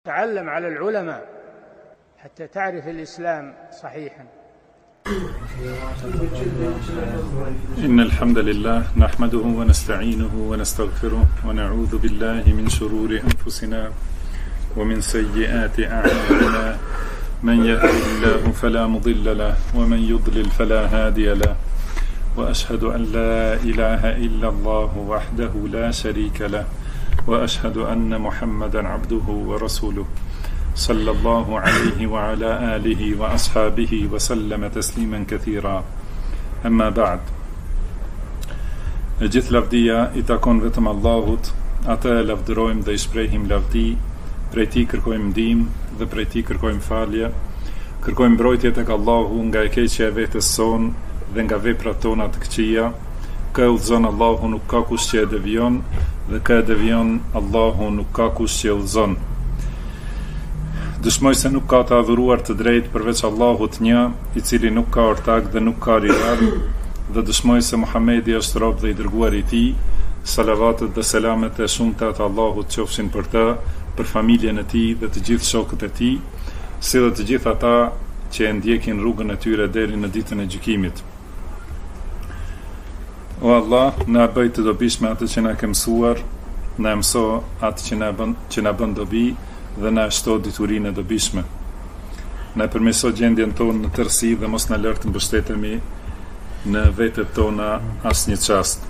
تعلم على العلماء حتى تعرف الإسلام صحيحا. إن الحمد لله نحمده ونستعينه ونستغفره ونعوذ بالله من شرور أنفسنا ومن سيئات أعمالنا من يهده الله فلا مضل له ومن يضلل فلا هادي له وأشهد أن لا إله إلا الله وحده لا شريك له وأشهد أن محمدا عبده ورسوله صلى الله عليه وعلى آله وأصحابه وسلم تسليما كثيرا. أما بعد. Gjithë lavdia I takon vetëm Allahut, atë e lavdërojmë dhe I shprehim lavdi, prej Tij kërkojmë ndihmë dhe prej Tij kërkojmë falje. Kërkojmë mbrojtje tek Allahu nga e keqja e vetes son dhe nga veprat tona të këqija. Kë udhëzon Allahu nuk ka kush që e devion dhe kë e devion Allahu nuk ka kush që e udhëzon. Dëshmoj se nuk ka të adhuruar të drejtë përveç Allahut një, I cili nuk ka ortak dhe nuk ka rival, dhe dëshmoj se Muhamedi është rob dhe I dërguar I Tij. Salavatet dhe selamet e shumta të Allahut qofshin për të, për familjen e Tij dhe të gjithë shokët e Tij, si dhe të gjithë ata që e ndjekin rrugën e tyre deri në ditën e gjykimit. O Allah, na bëj të dobishme atë që na ke mësuar, na mëso atë që na bën dobi dhe na shto diturinë e dobishme. Na përmirëso gjendjen tonë në tërësi dhe mos na lër të mbështetemi në vetët tona asnjë çast.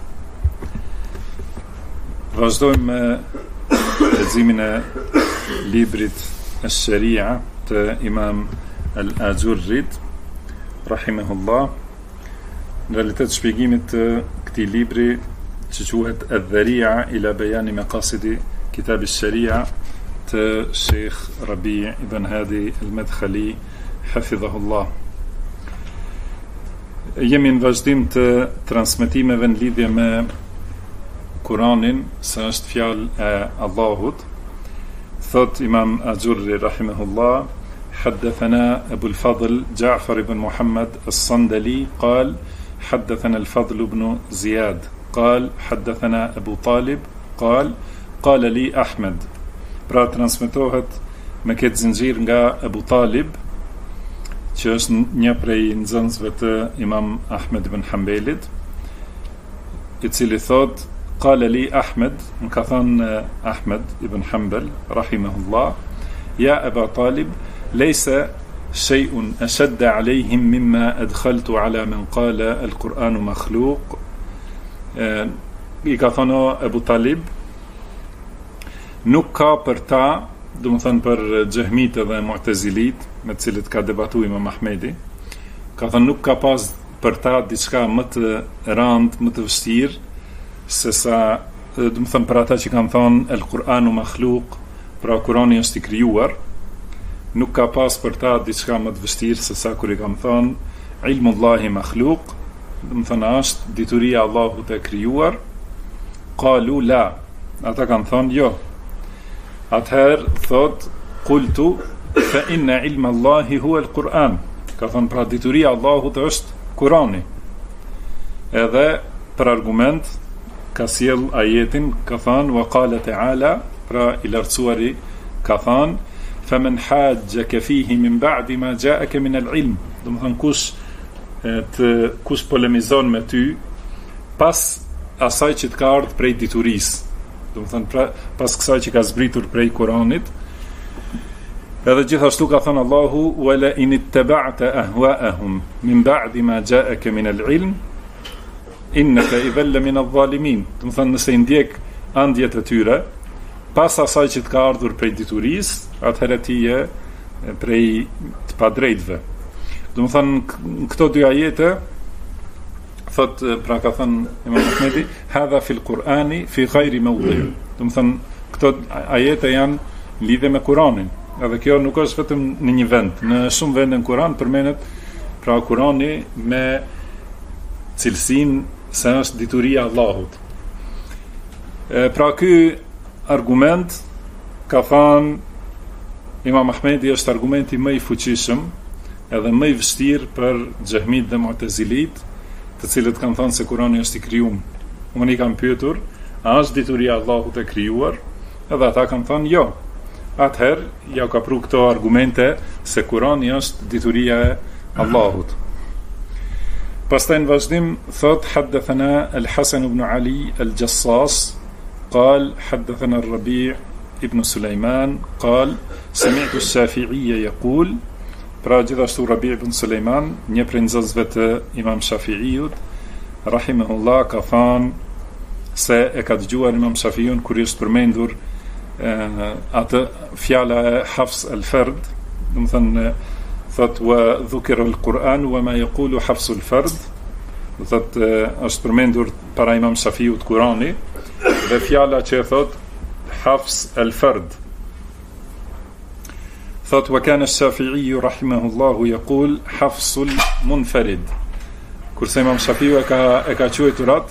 Vazhdojmë me leximin e librit Ash-Sharia të Imam Al-Ajurrit rahimahullah. Në realitet shpjegimit të këtij libri që quhet Adh-Dharia ila Bayani Maqasidi Kitab Ash-Sharia të Sheikh Rabi' ibn Hadi al-Madkhali hafidhahullah. Jemi në vazhdim të transmetimeve në lidhje me Kur'anin, se është fjalë e Allahut. Thot Imam Ajurri rahimahullah: حدثنا أبو الفضل جعفر بن محمد الصندلي قال حدثنا الفضل بن زياد قال حدثنا أبو طالب قال قال لي أحمد. Pra transmetohet me këtë zinxhir nga Abu Talib, që është një prej nxënësve të Imam Ahmed ibn Hanbelit, I cili thot: Qala li Ahmed, më ka thënë Ahmed ibn Hanbel rahimahullah: Ja Aba Talib, leysa shay'un ashadda alayhim mimma adkhaltu ala man qala al-Qur'anu makhluq. I ka thënë Abu Talib, nuk ka për ta, do të thënë për Xehmit dhe Mu'tazilit, me të cilët ka debatuar Imam Ahmedi, ka thënë nuk ka pas për ta diçka më të rëndë, më të vështirë, se sa, do të thënë për ata që kanë thënë el-Qur'anu makhluq, pra Kurani është I krijuar, nuk ka pas për ta diçka më të vështirë se sa kur I kanë thënë ilmullahi makhluq, do të thënë është dituria e Allahut e krijuar. Qalu la, ata kanë thënë jo. Atëherë thot: Qultu fa inna ilma Allahi huwa al-Qur'an. Ka thënë pra dituria e Allahut është Kurani. Edhe për argument ka sjell ajetin, ka thënë: Wa qala ta'ala, pra I lartësuari ka thënë: Faman hajjaka fihi min ba'di ma ja'aka min al-ilm. Do të thënë kush polemizon me ty pas asaj që të ka ardhur prej diturisë. Do të thënë pas kësaj që ka zbritur prej Kuranit. Edhe gjithashtu ka thënë Allahu: wala in ittaba'ta ahwa'ahum min ba'di ma ja'aka min al-ilm innaka idhan min adh-dhalimin. Do të thënë nëse I ndjek andjet e tyre pas asaj që të ka ardhur prej diturisë, atëherë ti je prej të padrejtëve. Do të thënë këto dy ajete, thot, pra ka thënë Imam Ahmedi, hadha fil Qur'ani fi ghayri mawdi'. Do të thënë këto ajete janë lidhje me Kur'anin. Edhe kjo nuk është vetëm në një vend, në shumë vende në Kur'an përmendet pra Kur'ani me cilësinë se është dituria e Allahut. Pra ky argument, ka thënë Imam Ahmedi, është argumenti më I fuqishëm edhe më I vështirë për Xehmit dhe Mu'tazilit, të cilët kanë thënë se Kurani është I krijuar. Unë I kam pyetur, a është dituria e Allahut e krijuar? Edhe ata kanë thënë jo. atëherë ja ka pru këto argumente se Kurani është dituria e Allahut. Pastaj në vazhdim thot haddathana al-Hasan ibn Ali al-Jassas قال حدثنا الربيع ابن سليمان قال سمعت الشافعي يقول pra gjithashtu Rabi' ibn Sulejman, një prej nxënësve të Imam Shafi'iut, rahimahullah, ka thënë se e ka dëgjuar Imam Shafi'un kur është përmendur atë fjala e Hafs al-Fard, do të thënë thot wa dhukira al-Quran wa ma yaqulu Hafs al-Fard, do thotë është përmendur para Imam Shafi'ut Kurani dhe fjala që thot Hafs al-Fard. ثوت وكان الشافعي رحمه الله يقول حفص المنفرد كرسي امام الشافعي ka quajturat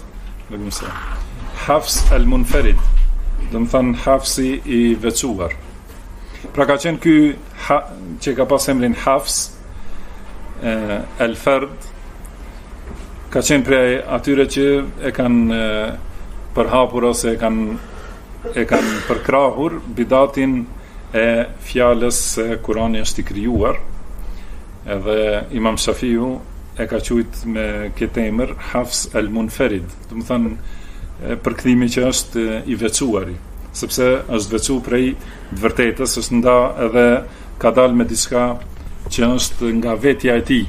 حفص المنفرد do të thënë Hafsi i veçuar. Pra ka qenë ky që ka pas emrin Hafs al-Fard, ka qenë prej atyre që e kanë përhapur ose e kanë përkrahur bidatin e fjalës se Kurani është i krijuar, edhe Imam Shafiu e ka quajtur me këtë emër Hafs al-Munfarid, do të thënë përkthimi që është i veçuari, sepse është veçu prej të vërtetës, është nda edhe ka dalë me diçka që është nga vetja e tij.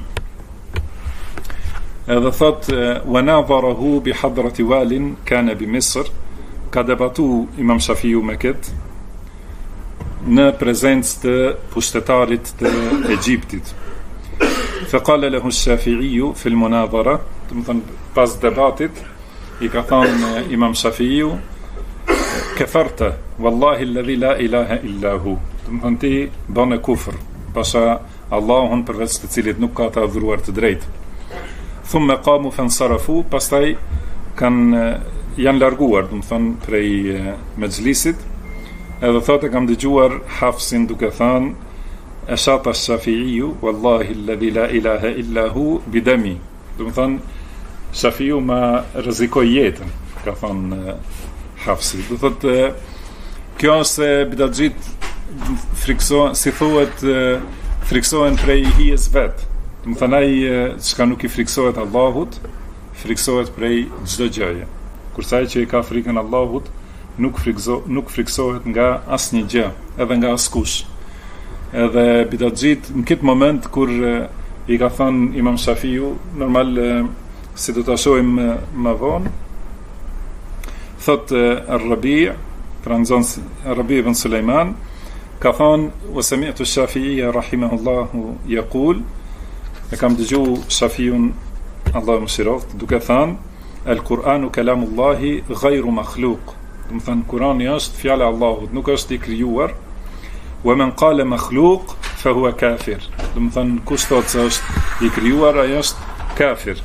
Edhe thot wa nadharahu bi hadrati walin kana bi Misr, ka debatu Imam Shafiu me këtë në prezencë të pushtetarit të Egjiptit. Faqala lahu ash-Shafi'i fi al-munadhara, do të thënë pas debatit i ka thënë Imam Shafiu kafarta wallahi alladhi la ilaha illa hu, do të thënë ti bën kufër pasha Allahun përveç të cilit nuk ka të adhuruar të drejtë. Thumma qamu fansarafu, pastaj janë larguar, do të thënë prej mexhlisit. Edhe thotë kam dëgjuar Hafsin duke thënë ashata Shafi'iu wallahi alladhi la ilaha illa hu bidami, do të thënë Shafiu ma rrezikoi jetën, ka thënë Hafsi. Do thotë kjo është bidaxhit friksohen, si thuhet, friksohen prej hijes vet. Do të thënë ai çka nuk i friksohet Allahut, friksohet prej çdo gjëje. Kurse ai që i ka frikën Allahut nuk friksohet nga asnjë gjë, edhe nga askush. Edhe bidaxhit në këtë moment kur i ka thënë Imam Shafiu, normal si do ta shohim më vonë, thot Ar-Rabi', Ar-Rabi' ibn Sulejman ka thënë wa sami'tu ash-Shafi'i rahimahullahu yaqul, e kam dëgjuar Shafiun Allahu mëshiroft duke thënë al-Qur'anu kalamullahi ghayru makhluq, do të thënë Kurani është fjala e Allahut, nuk është i krijuar. Wa man qala makhluq fa huwa kafir, do të thënë kush thotë se është i krijuar ai është kafir.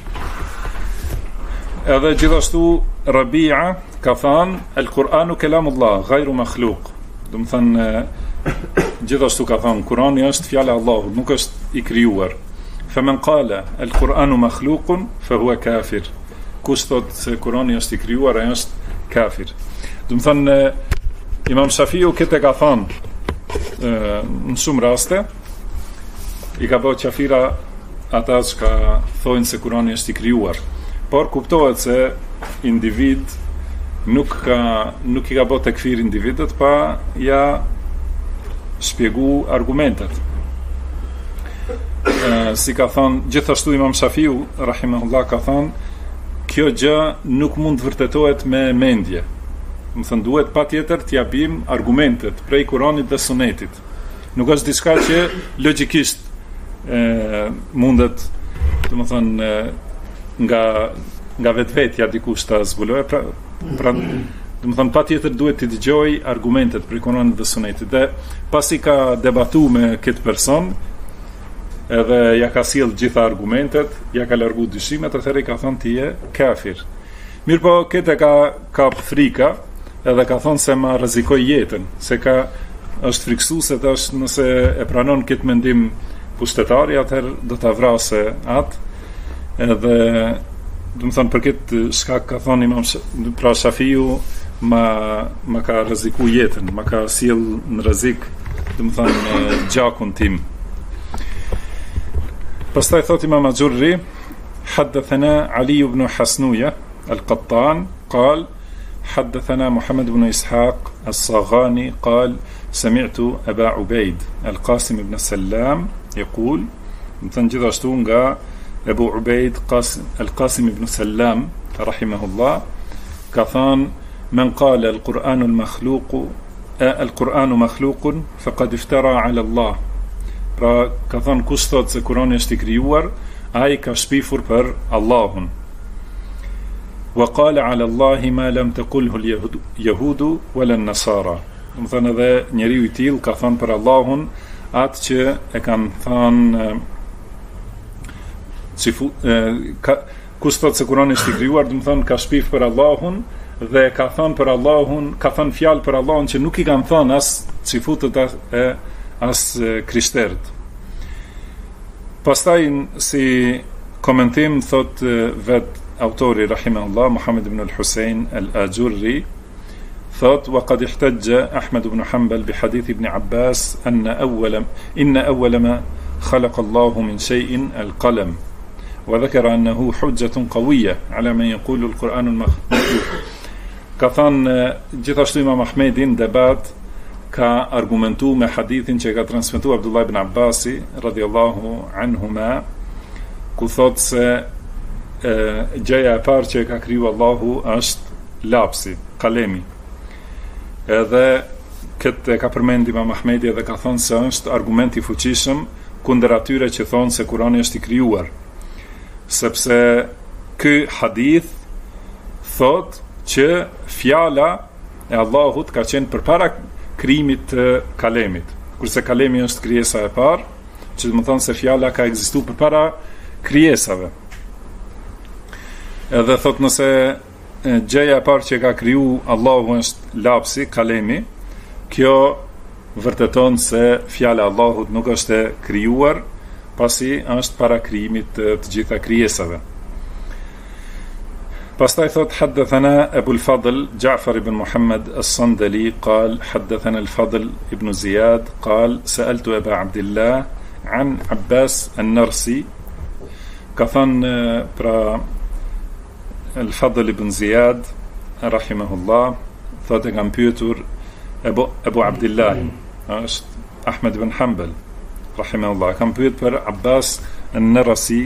Edhe gjithashtu Rabi'a ka thënë al-Qur'anu kalamullah ghayru makhluq, do të thënë gjithashtu ka thënë Kurani është fjala e Allahut, nuk është i krijuar. Fa man qala al-Qur'anu makhluqun fa huwa kafir, kush thotë se Kurani është i krijuar ai është kafir. Do të thënë Imam Shafiu këtë ka thënë në shumë raste, i ka bëu qafira ata që ka thonë se Kurani është i krijuar, por kuptohet se individ nuk i ka bëu tekfir individet pa ja shpjegu argumentet. Si ka thënë gjithashtu Imam Shafiu rahimahullah ka thënë kjo gjë nuk mund të vërtetohet me mendje. Më thënë duhet patjetër t'ja bim argumentet prej Kuranit dhe Sunetit. Nuk është diçka që logjikisht mundet, do të thënë nga vetvetja dikush ta zbulojë, pra do të thënë patjetër duhet të dëgjoj argumentet prej Kuranit dhe Sunetit. Dhe pasi ka debatuar me këtë person, edhe ja ka sjell gjitha argumentet, ja ka largu dyshimet, atëherë i ka thënë ti je kafir. Mirë po, këtë ka frika, edhe ka thënë se ma rrezikoj jetën, se është friksuese tash nëse e pranon këtë mendim pushtetari, atëherë do ta vrasë atë. Edhe do të thënë për këtë shkak ka thënë Imam pra Shafiu ma ka rreziku jetën, ma ka sjell në rrezik, domethënë gjakun tim. Pastaj thot Imam Ajurri, حدثنا علي بن حسنوية القطان قال حدثنا محمد بن إسحاق الصاغاني قال سمعت أبا عبيد القاسم بن سلام يقول مثلا gjithashtu nga Abu Ubaid القاسم بن سلام رحمه الله ka thënë من قال القرآن مخلوق فقد افترى على الله. Pra ka thënë kush thot se Kurani është I krijuar, ai ka shpifur për Allahun. وقال على الله ما لم تقله اليهود ولا النصارى. Do të thënë edhe njeriu I tillë ka thënë për Allahun atë që e kanë thënë kush thot se Kurani është I krijuar, do të thënë ka shpif për Allahun dhe ka thënë për Allahun, ka thënë fjalë për Allahun që nuk I kanë thënë as xifutët as krishterët. Pastaj si komentim thot vet autori rahimahullah Muhammad ibn al-Husayn al-Ajurri thot وقد احتج أحمد بن حنبل بحديث ابن عباس إن أول ما خلق الله من شيء القلم وذكر أنه حجة قوية على من يقول القرآن المخلوق. Ka thënë gjithashtu Imam Ahmedi në debat ka argumentu me hadithin që ka transmetuar Abdullah ibn Abbasi radhiyallahu anhuma, ku thot se gjëja e parë që ka kriju Allahu është lapsi, kalemi. Edhe këtë ka përmend Imam Ahmedi dhe ka thënë se është argument I fuqishëm kundër atyre që thonë se Kurani është I krijuar, sepse ky hadith thot që fjala e Allahut ka qenë përpara krijimit të kalemit, kurse kalemi është krijesa e parë, që do të thonë se fjala ka ekzistuar përpara krijesave. Edhe thot nëse gjëja e parë që ka kriju Allahu është lapsi, kalemi, kjo vërteton se fjala e Allahut nuk është e krijuar, pasi është para krijimit të gjitha krijesave. Pastaj thot حدثنا أبو الفضل جعفر بن محمد الصندلي قال حدثنا الفضل ابن زياد قال سألت أبا عبد الله عن عباس النرسي. Ka thënë pra الفضل ابن زياد rahimahullah thot e kam pyetur Abu Abdillah është Ahmed ibn Hanbal rahimahullah, kam pyet për Abbas an-Narsi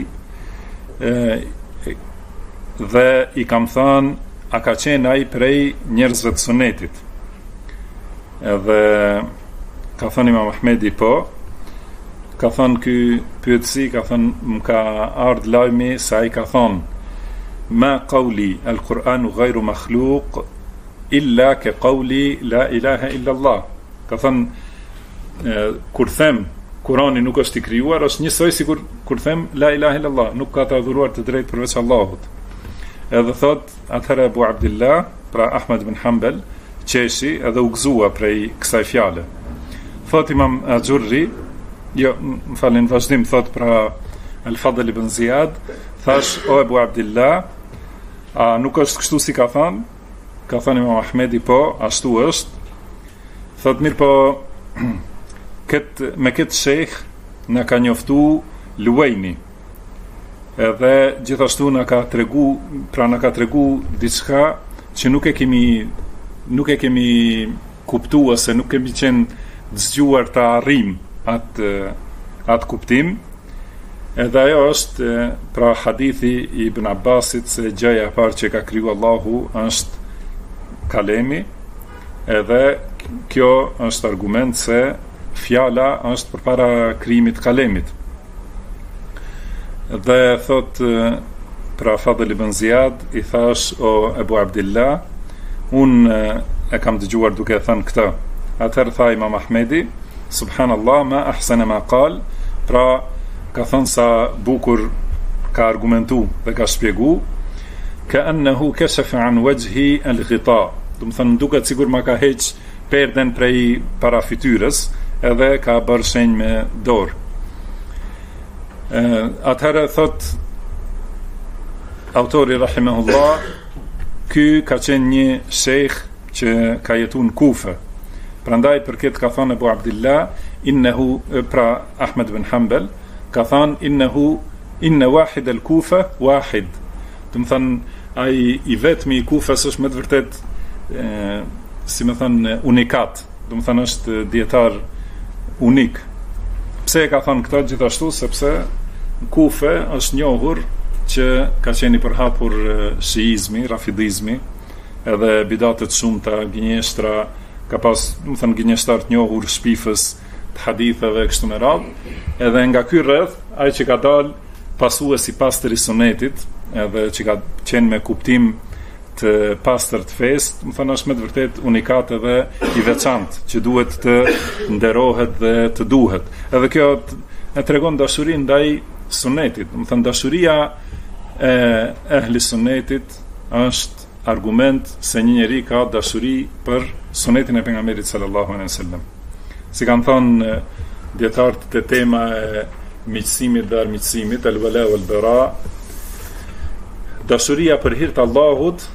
dhe I kam thënë a ka qenë ai prej njerëzve të sunetit. Edhe ka thënë Imam Ahmedi po. Ka thënë ky pyetësi, ka thënë më ka ardhur lajmi se ai ka thënë ma qawli al-Qur'anu ghayru makhluq illa ka qawli la ilaha illa Allah. Ka thënë kur them Kurani nuk është I krijuar, është njësoj si kur them la ilaha illa Allah, nuk ka të adhuruar të drejtë përveç Allahut. Edhe thot atëherë Abu Abdillah, pra Ahmed bin Hanbal, qeshi edhe u gëzua prej kësaj fjale. Thot Imam Ajurri, më falin vazhdim, thot pra Al-Fadl ibn Ziyad, thash o Abu Abdillah, a nuk është kështu si ka thënë? Ka thënë Imam Ahmedi po, ashtu është. Thot mirë po me këtë shejh në ka njoftu Luajni, edhe gjithashtu na ka tregu diçka që nuk e kemi kuptuar, se nuk kemi qenë dëgjuar ta arrim atë kuptim. Edhe ajo është pra hadithi I Ibn Abbasit se gjëja e parë që ka kriju Allahu është kalemi, edhe kjo është argument se fjala është përpara krijimit kalemit. Dhe thot pra Fadl ibn Ziyad I thash o Abu Abdillah, unë e kam dëgjuar duke thënë këtë. Atëherë tha Imam Ahmedi, subhanallah ma ahsana ma qal, pra ka thënë sa bukur ka argumentu dhe ka shpjegu, ka annahu kashafa an wajhi al-ghita, do të thënë duket sikur ma ka heq perden prej para fytyrës edhe ka bërë shenjë me dorë. Atëherë thot autori rahimahullah, ky ka qenë një shejh që ka jetu në Kufe. Prandaj për këtë ka thënë Abu Abdillah, innehu, pra Ahmed bin Hanbal, ka thënë inne wahid el Kufe wahid. Do të thënë ai i vetmi i Kufës është me të vërtet si më thënë unikat. Do të thënë është dietar unik. Pse e ka thënë këtë gjithashtu? Sepse në Kufe është njohur që ka qenë i përhapur shiizmi, rafidizmi, edhe bidatet shumëta, gënjeshtra, ka pas, do të thënë gënjeshtar të njohur shpifës të haditheve kështu me radhë, edhe nga ky rreth ai që ka dalë pasues i pastër i sunetit, edhe që ka qenë me kuptim të pastër të fesë, më thënë është me të vërtet unikat edhe i veçantë, që duhet të nderohet dhe të duhet. Edhe kjo e tregon dashurin ndaj sunetit. Më thënë dashuria e ehli sunetit është argument se një njeri ka dashuri për sunetin e pejgamberit sallallahu alaihi wasallam. Si kanë thënë dietarët të tema e miqësimit dhe armiqësimit, el-wala wal-bara, dashuria për hir të Allahut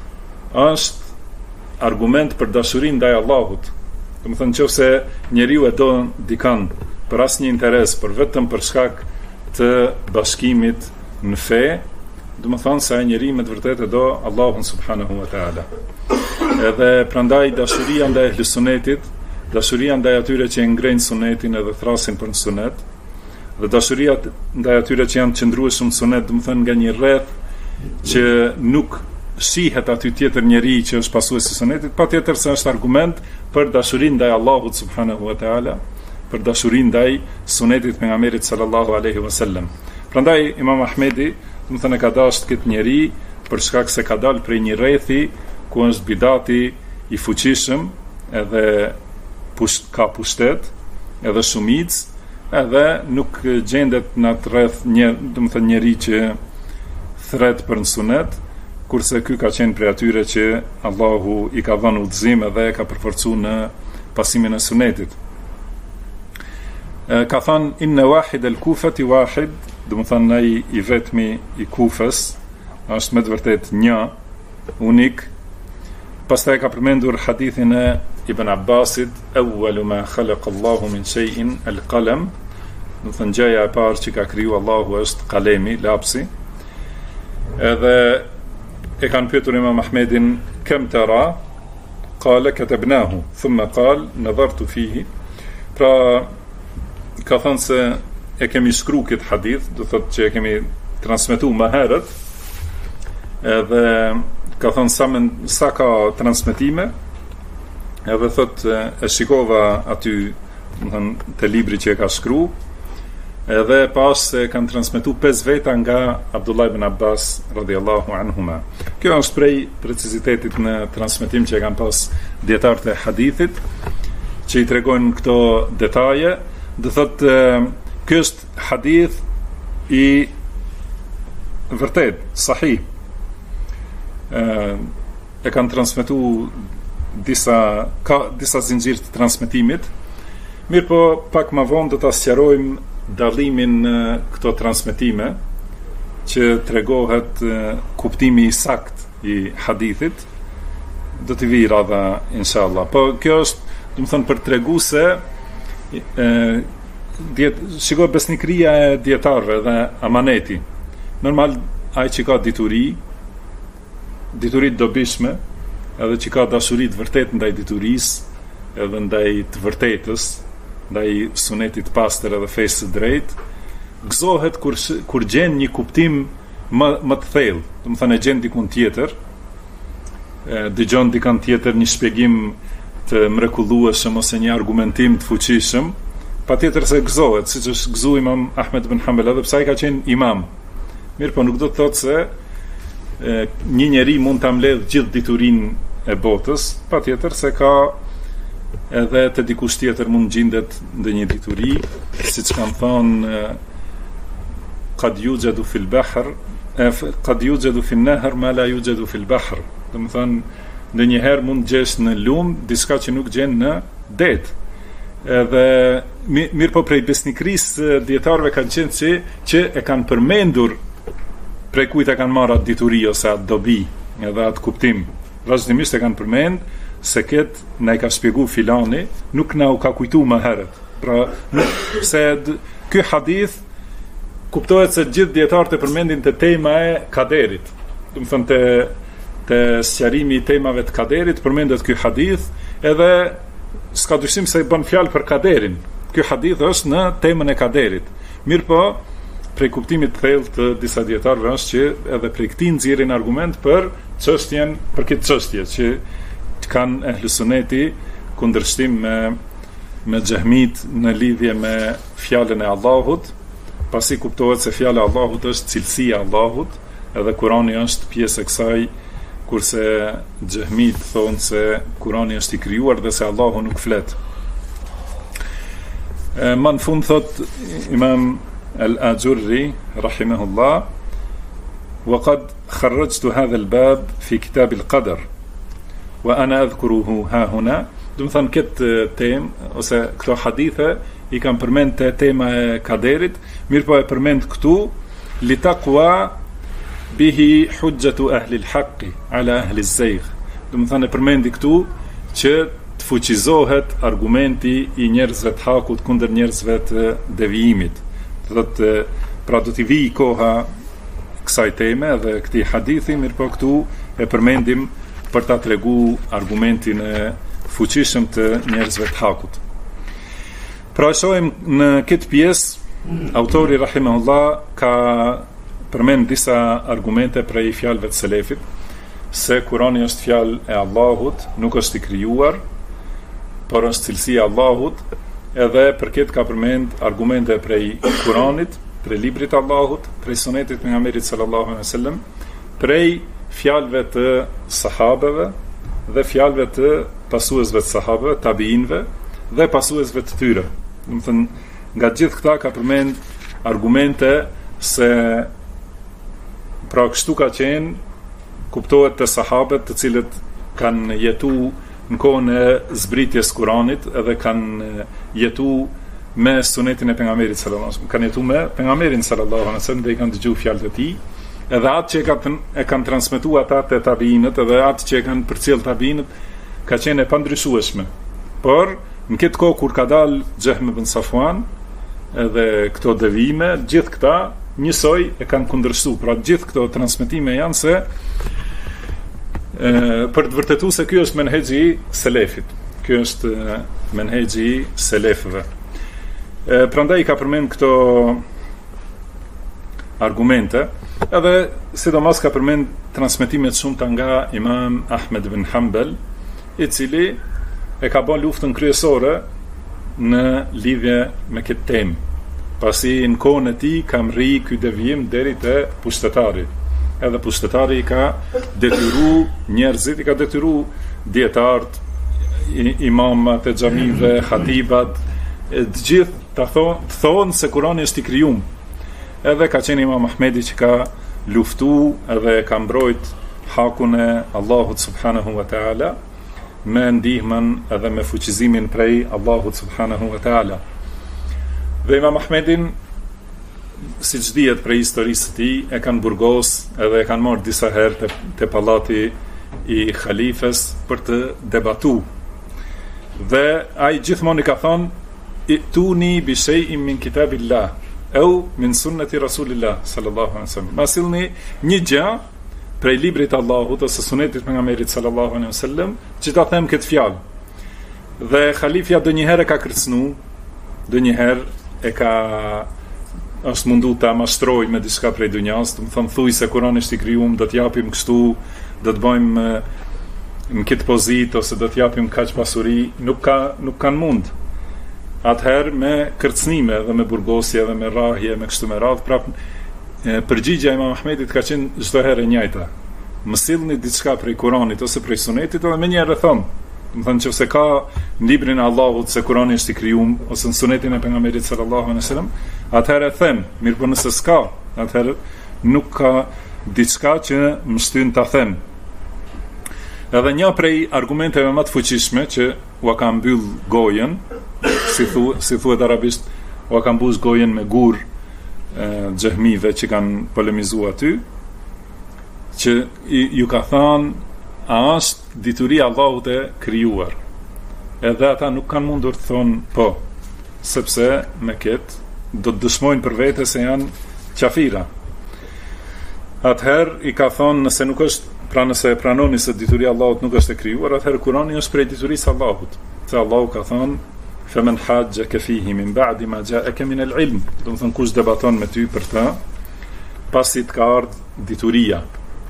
është argument për dashurinë ndaj Allahut. Do të thënë nëse njeriu e do dikan për asnjë interes, por vetëm për shkak të bashkimit në fe, do të thonë se ai njeriu me të vërtetë do Allahun subhanahu wa taala. Edhe prandaj dashuria ndaj ehli sunetit, dashuria ndaj atyre që e ngrejnë sunetin edhe thrasin për sunet, dhe dashuria ndaj atyre që janë qëndrueshëm në sunet, do të thënë nga një rreth që nuk shihet aty tjetër njeri që është pasues i sunetit, patjetër se është argument për dashurinë ndaj Allahut subhanahu wa taala, për dashurinë ndaj sunetit pejgamberit sallallahu alaihi wasallam. Prandaj Imam Ahmedi, do të thënë ka dashur këtë njeri për shkak se ka dalë prej një rrethi ku është bidati i fuqishëm, edhe ka pushtet, edhe shumicë, edhe nuk gjendet në atë rreth do të thënë njeri që thret për në sunet, kurse ky ka qenë prej atyre që Allahu i ka dhënë udhëzim edhe ka përforcuar në pasimin e sunetit. Ka thënë inne wahid el Kufati wahid, do të thënë ai i vetmi i Kufës është me të vërtet një, unik. Pastaj ka përmendur hadithin e Ibn Abbasit, awwalu ma khalaqa Allahu min shay'in al-qalam, do të thënë gjëja e parë që ka kriju Allahu është kalemi, lapsi. Edhe e kanë pyetur Imam Ahmedin kam tara, qala katabnahu, thumma qal nadhartu fihi. Pra ka thënë se e kemi shkruar këtë hadith, do thotë që e kemi transmetuar më herët, edhe ka thënë sa ka transmetime, edhe thotë e shikova aty, do thënë te libri që e ka shkruar, edhe pas se kanë transmetuar 5 veta nga Abdullah ibn Abbas radhiyallahu anhuma. Kjo është prej precizitetit në transmetim që e kanë pas dietarët e hadithit, që i tregojnë këto detaje. Do thotë ky është hadith i vërtet, sahih. E kanë transmetuar disa zinxhir të transmetimit. Mirë po, pak më vonë do ta sqarojmë dallimin në këto transmetime, që tregohet kuptimi i sakt i hadithit. Do t'i vi radha inshallah. Po kjo është, do të thonë, për treguese shikoj besnikëria e dietarëve dhe amaneti. Normal ai që ka dituri të dobishme, edhe që ka dashuri të vërtetë ndaj diturisë, edhe ndaj të vërtetës, ndaj sunetit pastër edhe fesë së drejtë, gëzohet kur gjen një kuptim më të thellë, do të thënë e gjen dikun tjetër, dëgjon dikun tjetër një shpjegim të mrekullueshëm ose një argumentim të fuqishëm, patjetër se gëzohet, siç është gëzuar Imam Ahmed ibn Hanbal, edhe pse ai ka qenë imam. Mirë, po nuk do të thotë se një njeri mund ta mbledh gjithë diturinë e botës, patjetër se ka edhe të dikush tjetër mund gjendet ndonjë dituri, siç kanë thënë qad yujadu fil bahr, qad yujadu fil nahr ma la yujadu fil bahr. Do të thonë ndonjëherë mund gjesh në lum diçka që nuk gjen në det. Edhe mirë po prej besnikërisë dietarëve kanë qenë që e kanë përmendur prej kujt e kanë marrë atë dituri ose atë dobi, edhe atë kuptim. Vazhdimisht e kanë përmend, se ketë na i ka shpjegu filani, nuk na u ka kujtu më herët. Pra, ky hadith kuptohet se gjithë dietarët e përmendin te tema e kaderit. Do të thonë te sqarimi i temave të kaderit përmendet ky hadith, edhe s'ka dyshim se bën fjalë për kaderin. Ky hadith është në temën e kaderit. Mirëpo, prej kuptimit të thellë të disa dietarëve është që edhe prej këtij nxjerrin argument për çështjen, për këtë çështje që kanë ehlu sunneti kundërshtim me xehmit në lidhje me fjalën e Allahut, pasi kuptohet se fjala e Allahut është cilësia e Allahut, edhe Kurani është pjesë e kësaj, kurse xehmit thonë se Kurani është i krijuar dhe se Allahu nuk flet. Më në fund thot Imam Al-Ajurri rahimahullah: وقد خرجت هذا الباب في كتاب القدر وأنا أذكره ها هنا. Do të thënë këtë temë ose këto hadithe i kam përmend te tema e kaderit, mirëpo e përmend këtu li taqwa bihi hujjatu ahli al-haqq ala ahli az-zayg. Do të thënë e përmendi këtu që të fuqizohet argumenti i njerëzve të hakut kundër njerëzve të devijimit. Do thotë pra do t'i vijë koha kësaj teme dhe këtij hadithi, mirëpo këtu e përmendim për ta tregu argumentin e fuqishëm të njerëzve të hakut. Pra shohim në këtë pjesë autori rahimahullah ka përmend disa argumente prej fjalëve të selefit se Kurani është fjalë e Allahut, nuk është i krijuar, por është cilësia e Allahut, edhe për këtë ka përmend argumente prej Kuranit, prej librit të Allahut, prej sunetit pejgamberit sallallahu alaihi wasallam, prej fjalëve të sahabeve dhe fjalëve të pasuesve të sahabeve, tabiinëve dhe pasuesve të tyre. Do të thënë, nga gjithë këta ka përmend argumente se pra kështu ka qenë, kuptohet të sahabët të cilët kanë jetu në kohën e zbritjes Kuranit edhe kanë jetu me sunetin e pejgamberit sallallahu alaihi wasallam, kanë jetu me pejgamberin sallallahu alaihi wasallam dhe i kanë dëgjuar fjalët e tij, edhe atë që e kanë transmetuar ata te tabiinët, edhe atë që e kanë përcjell tabiinët ka qenë e pandryshueshme. Por në këtë kohë kur ka dalë Jahm ibn Safwan edhe këto devijime, gjithë këta njësoj e kanë kundërshtuar. Pra gjithë këto transmetime janë se për të vërtetuar se ky është menhexhi i selefit. Ky është menhexhi i selefëve. Prandaj ka përmend këto argumente, edhe sidomos ka përmend transmetime të shumta nga Imam Ahmed ibn Hanbal, i cili e ka bën luftën kryesore në lidhje me këtë temë. Pasi në kohën e tij ka mri ky devijim deri te pushtetari. Edhe pushtetari i ka detyru njerëzit, i ka detyru dietarët, imamat e xhamive, hatibat, të gjithë të thonë se Kurani është i krijuar. Edhe ka qenë Imam Ahmedi që ka luftu edhe ka mbrojt hakun e Allahut subhanahu wa taala me ndihmën edhe me fuqizimin prej Allahut subhanahu wa taala. Dhe Imam Ahmedin, siç dihet prej historisë së tij, e kanë burgos edhe e kanë marrë disa herë te pallati i khalifes për të debatuar. Dhe ai gjithmonë i ka thonë ituni bi shay'in min kitabillah au min sunnati rasulillah sallallahu alaihi wasallam. Ma sillni një gjë prej librit të Allahut ose sunetit pejgamberit sallallahu alaihi wasallam që ta them këtë fjalë. Dhe khalifja donjëherë ka kërcënu, donjëherë e ka është mundu ta mashtroj me diçka prej dunjas, do të thonë thuj se Kurani është i krijuar, do të japim kështu, do të bëjmë në këtë pozitë ose do të japim kaq pasuri, nuk kanë mund. Atëherë me kërcënime dhe me burgosje dhe me rrahje, me kështu me radhë, prapë përgjigja e Imam Ahmedit ka qenë çdo herë e njëjta. Më sillni diçka prej Kuranit ose prej Sunetit, edhe menjëherë thon. Do të thonë nëse ka në librin e Allahut se Kurani është i krijuar ose në Sunetin e pejgamberit sallallahu alaihi wasallam, atëherë them, mirëpo nëse s'ka, atëherë nuk ka diçka që më shtyn ta them. Edhe një prej argumenteve më të fuqishme që ua ka mbyll gojen, si thuhet arabisht, ua ka mbush gojen me gur xehmive që kanë polemizuar aty, që ju ka thënë a është dituria Allahut e krijuar. Edhe ata nuk kanë mundur të thonë po, sepse me këtë do të dëshmojnë për vete se janë qafira. Atëherë i ka thonë, nëse nuk është, pra nëse e pranoni se dituria Allahut nuk është e krijuar, atëherë Kurani është prej diturisë Allahut. Se Allahu ka thonë, "Faman hajjaka fihi min ba'di ma ja'aka min al-'ilm", do të thonë kush debaton me ty për të, pasi të ka ardhur dituria.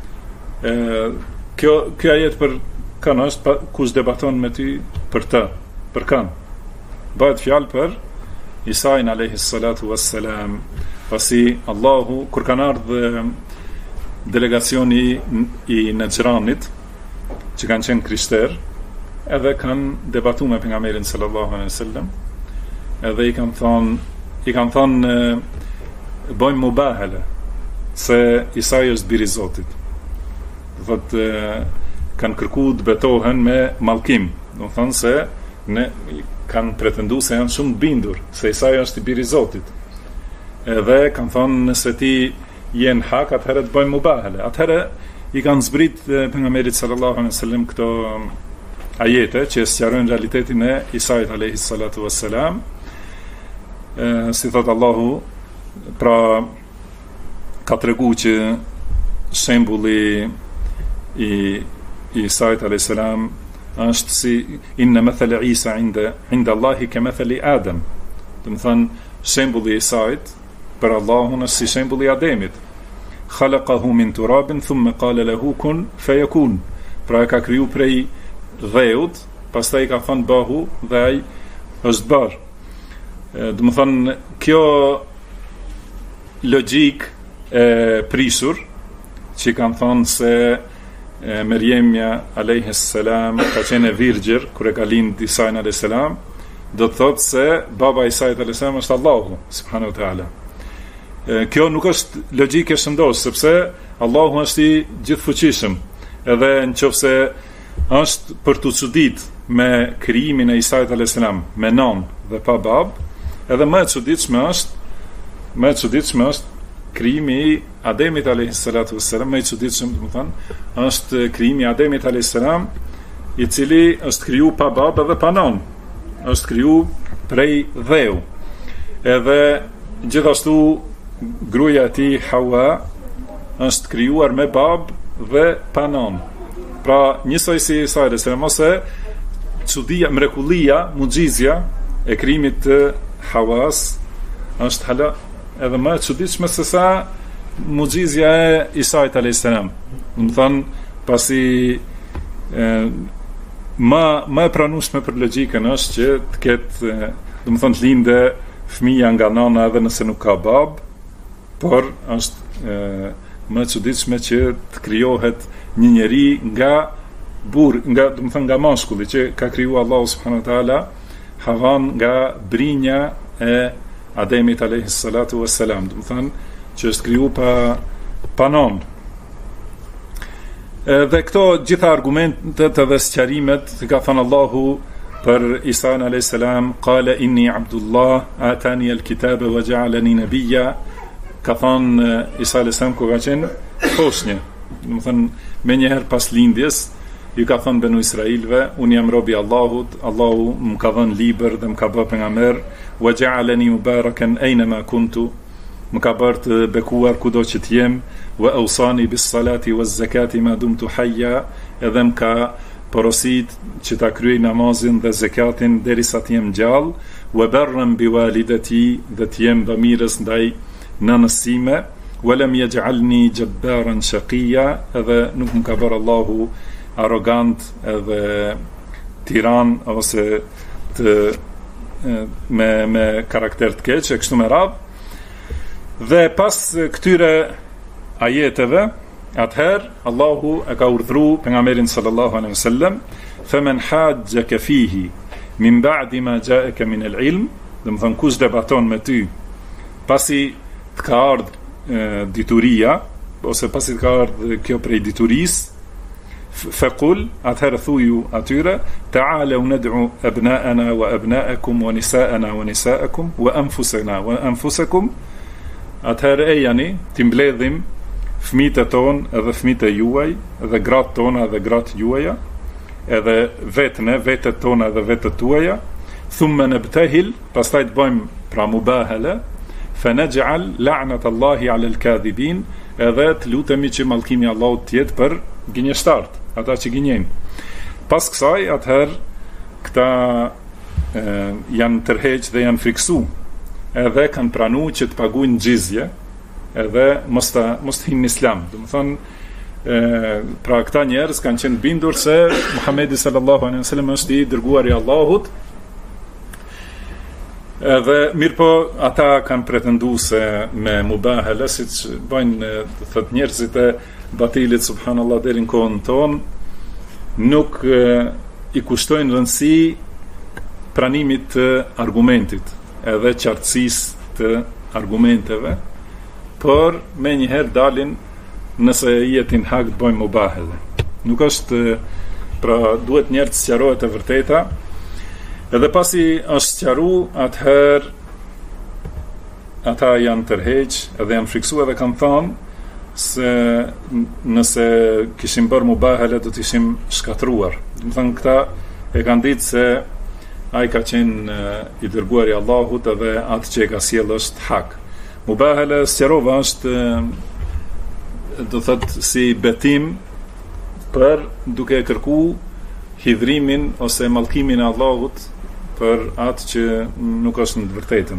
Kjo ajet për kanë është kush debaton me ty për të, për kanë. Bëhet fjalë për Isain alayhi salatu wassalam, pasi Allahu kur kanë ardhur delegacioni i Najranit, që kanë qenë krishterë, edhe kanë debatu me pejgamberin sallallahu alaihi wasallam, edhe i kanë thonë bëjmë mubahala se Isa është biri i Zotit. Do thotë kanë kërkuar të betohen me mallkim, do thonë se ne kanë pretenduar se janë shumë bindur se Isa është i biri i Zotit. Edhe kanë thonë nëse ti jenë hak, atëherë të bëjmë mubahala. Atëherë i kanë zbrit pejgamberit sallallahu alaihi wasallam këto ajete që sqarojnë realitetin e Isait alayhi salatu wassalam. Si thot Allahu, pra ka tregu që shembulli i Isait alayhi salam është si inna mathala Isa inda Allahi ka mathali Adam. Do të thonë shembulli i Isait për Allahun është si shembulli i Ademit. Khalaqahu min turabin thumma qala lahu kun fayakun. Pra e ka kriju prej dheut, pastaj ka thënë bëhu dhe ai është bërë. Do të thonë kjo logjik e prisur që kanë thonë se Meriemja alayhi salam ka qenë virgjër kur e ka lind Isa alayhi salam, do të thotë se baba i Isait alayhi salam është Allahu subhanahu wa taala. Kjo nuk është logjike shëndosh, sepse Allahu është i gjithfuqishëm, edhe nëse është për të çudit me krijimin e Isait alayhi salam me non dhe pa bab, edhe më e çuditshme është krijimi i Ademit alayhi salatu wassalam, më i çuditshëm, do të thonë, është krijimi i Ademit alayhi salam, i cili është kriju pa bab edhe pa non. Është kriju prej dheu. Edhe gjithashtu gruaja e tij Hawa është krijuar me bab dhe pa non. Pra njësoj si Isa alayhi salam, ose çudia, mrekullia, muxhizja e krijimit të Hawas është hala edhe më e çuditshme se sa muxhizja e Isait alayhi salam. Do të thonë, pasi më e pranueshme për logjikën është që të ketë, do të thonë, të linde fëmija nga nana edhe nëse nuk ka bab, por është më e çuditshme që të krijohet një njeri nga burr, do të thonë nga mashkulli që ka krijuar Allahu subhanahu wa taala Havan nga brinja e Ademit alayhi salatu wassalam, do të thonë që është kriju pa non. Dhe këto gjitha argumentet dhe sqarimet që ka thënë Allahu për Isa alayhi salam, qala inni abdullah atani alkitaba wa ja'alani nabiyya, ka thënë Isa alayhi salam kur ka qenë foshnjë, do të thonë me njëherë pas lindjes ju ka thënë benu Israilve, unë jam robi Allahut, Allahu më ka dhënë libër dhe më ka bërë pejgamber, wa ja'alani mubarakan aynama kuntu, më ka bërë të bekuar kudo që të jem, wa awsani bis salati waz zakati ma dumtu hayya, edhe më ka porosit që ta kryej namazin dhe zakatin derisa të jem gjallë, wa barran bi walidati, dhe të jem bamirës ndaj nënës time, wa lam yaj'alni jabbaran shaqiyya, edhe nuk më ka bërë Allahu arrogant edhe tiran ose me karakter të keq, e kështu me radhë. Dhe pas këtyre ajeteve, atëherë Allahu e ka urdhëruar pejgamberin sallallahu alaihi wasallam, faman hajjaka fihi min ba'di ma ja'aka min al-ilm, do të thonë kush debaton me ty pasi të ka ardhur dituria, ose pasi të ka ardhur kjo prej diturisë, faqul, atëherë thuju atyre, ta'alu nad'u abna'ana wa abna'akum wa nisa'ana wa nisa'akum wa anfusana wa anfusakum, atëherë e jani të mbledhim fëmijët tonë edhe fëmijët e juaj, edhe gratë tona edhe gratë juaja, edhe vetët tona edhe vetët tuaja, thumma nabtahil, pastaj të bëjmë pra mubahala, fa naj'al la'nat Allahi 'ala al-kadhibin, edhe të lutemi që mallkimi i Allahut të jetë për gënjeshtart, ata që gënjejnë. Pas kësaj, atëherë këta janë tërheq dhe janë friksu, edhe kanë pranu që të paguajnë xhizje, edhe mos të hinë në islam. Do të thonë, pra këta njerëz kanë qenë bindur se Muhamedi sallallahu alaihi wasallam është i dërguari i Allahut. Edhe mirë po, ata kanë pretendu se me mubahala, si që bëjnë thët njerëzit e batilit, subhanallah, deri në kohën tonë, nuk i kushtojnë rëndësi pranimit të argumentit, edhe qartësisë të argumenteve, por me njëherë dalin nëse jetin hak të bëjnë mubahala. Nuk është, pra duhet njerë të sqarohet e vërteta. Edhe pasi është sqaru, atëherë ata janë tërheq edhe janë friksu edhe kanë thonë se nëse kishim bërë mubahala do të ishim shkatruar. Do të thonë këta e kanë ditë se ai ka qenë i dërguari i Allahut edhe atë që e ka sjellë është hak. Mubahala sqarova është do thotë si betim për duke kërku hidhrimin ose mallkimin e Allahut për atë që nuk është në të vërtetën.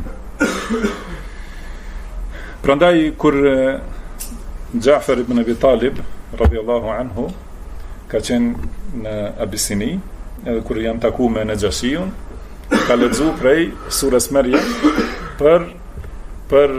Prandaj kur Ja'far ibn Abi Talib radhiyallahu anhu ka qenë në Abisini, edhe kur janë taku me Najashiun, ka lexu prej surës Maryam për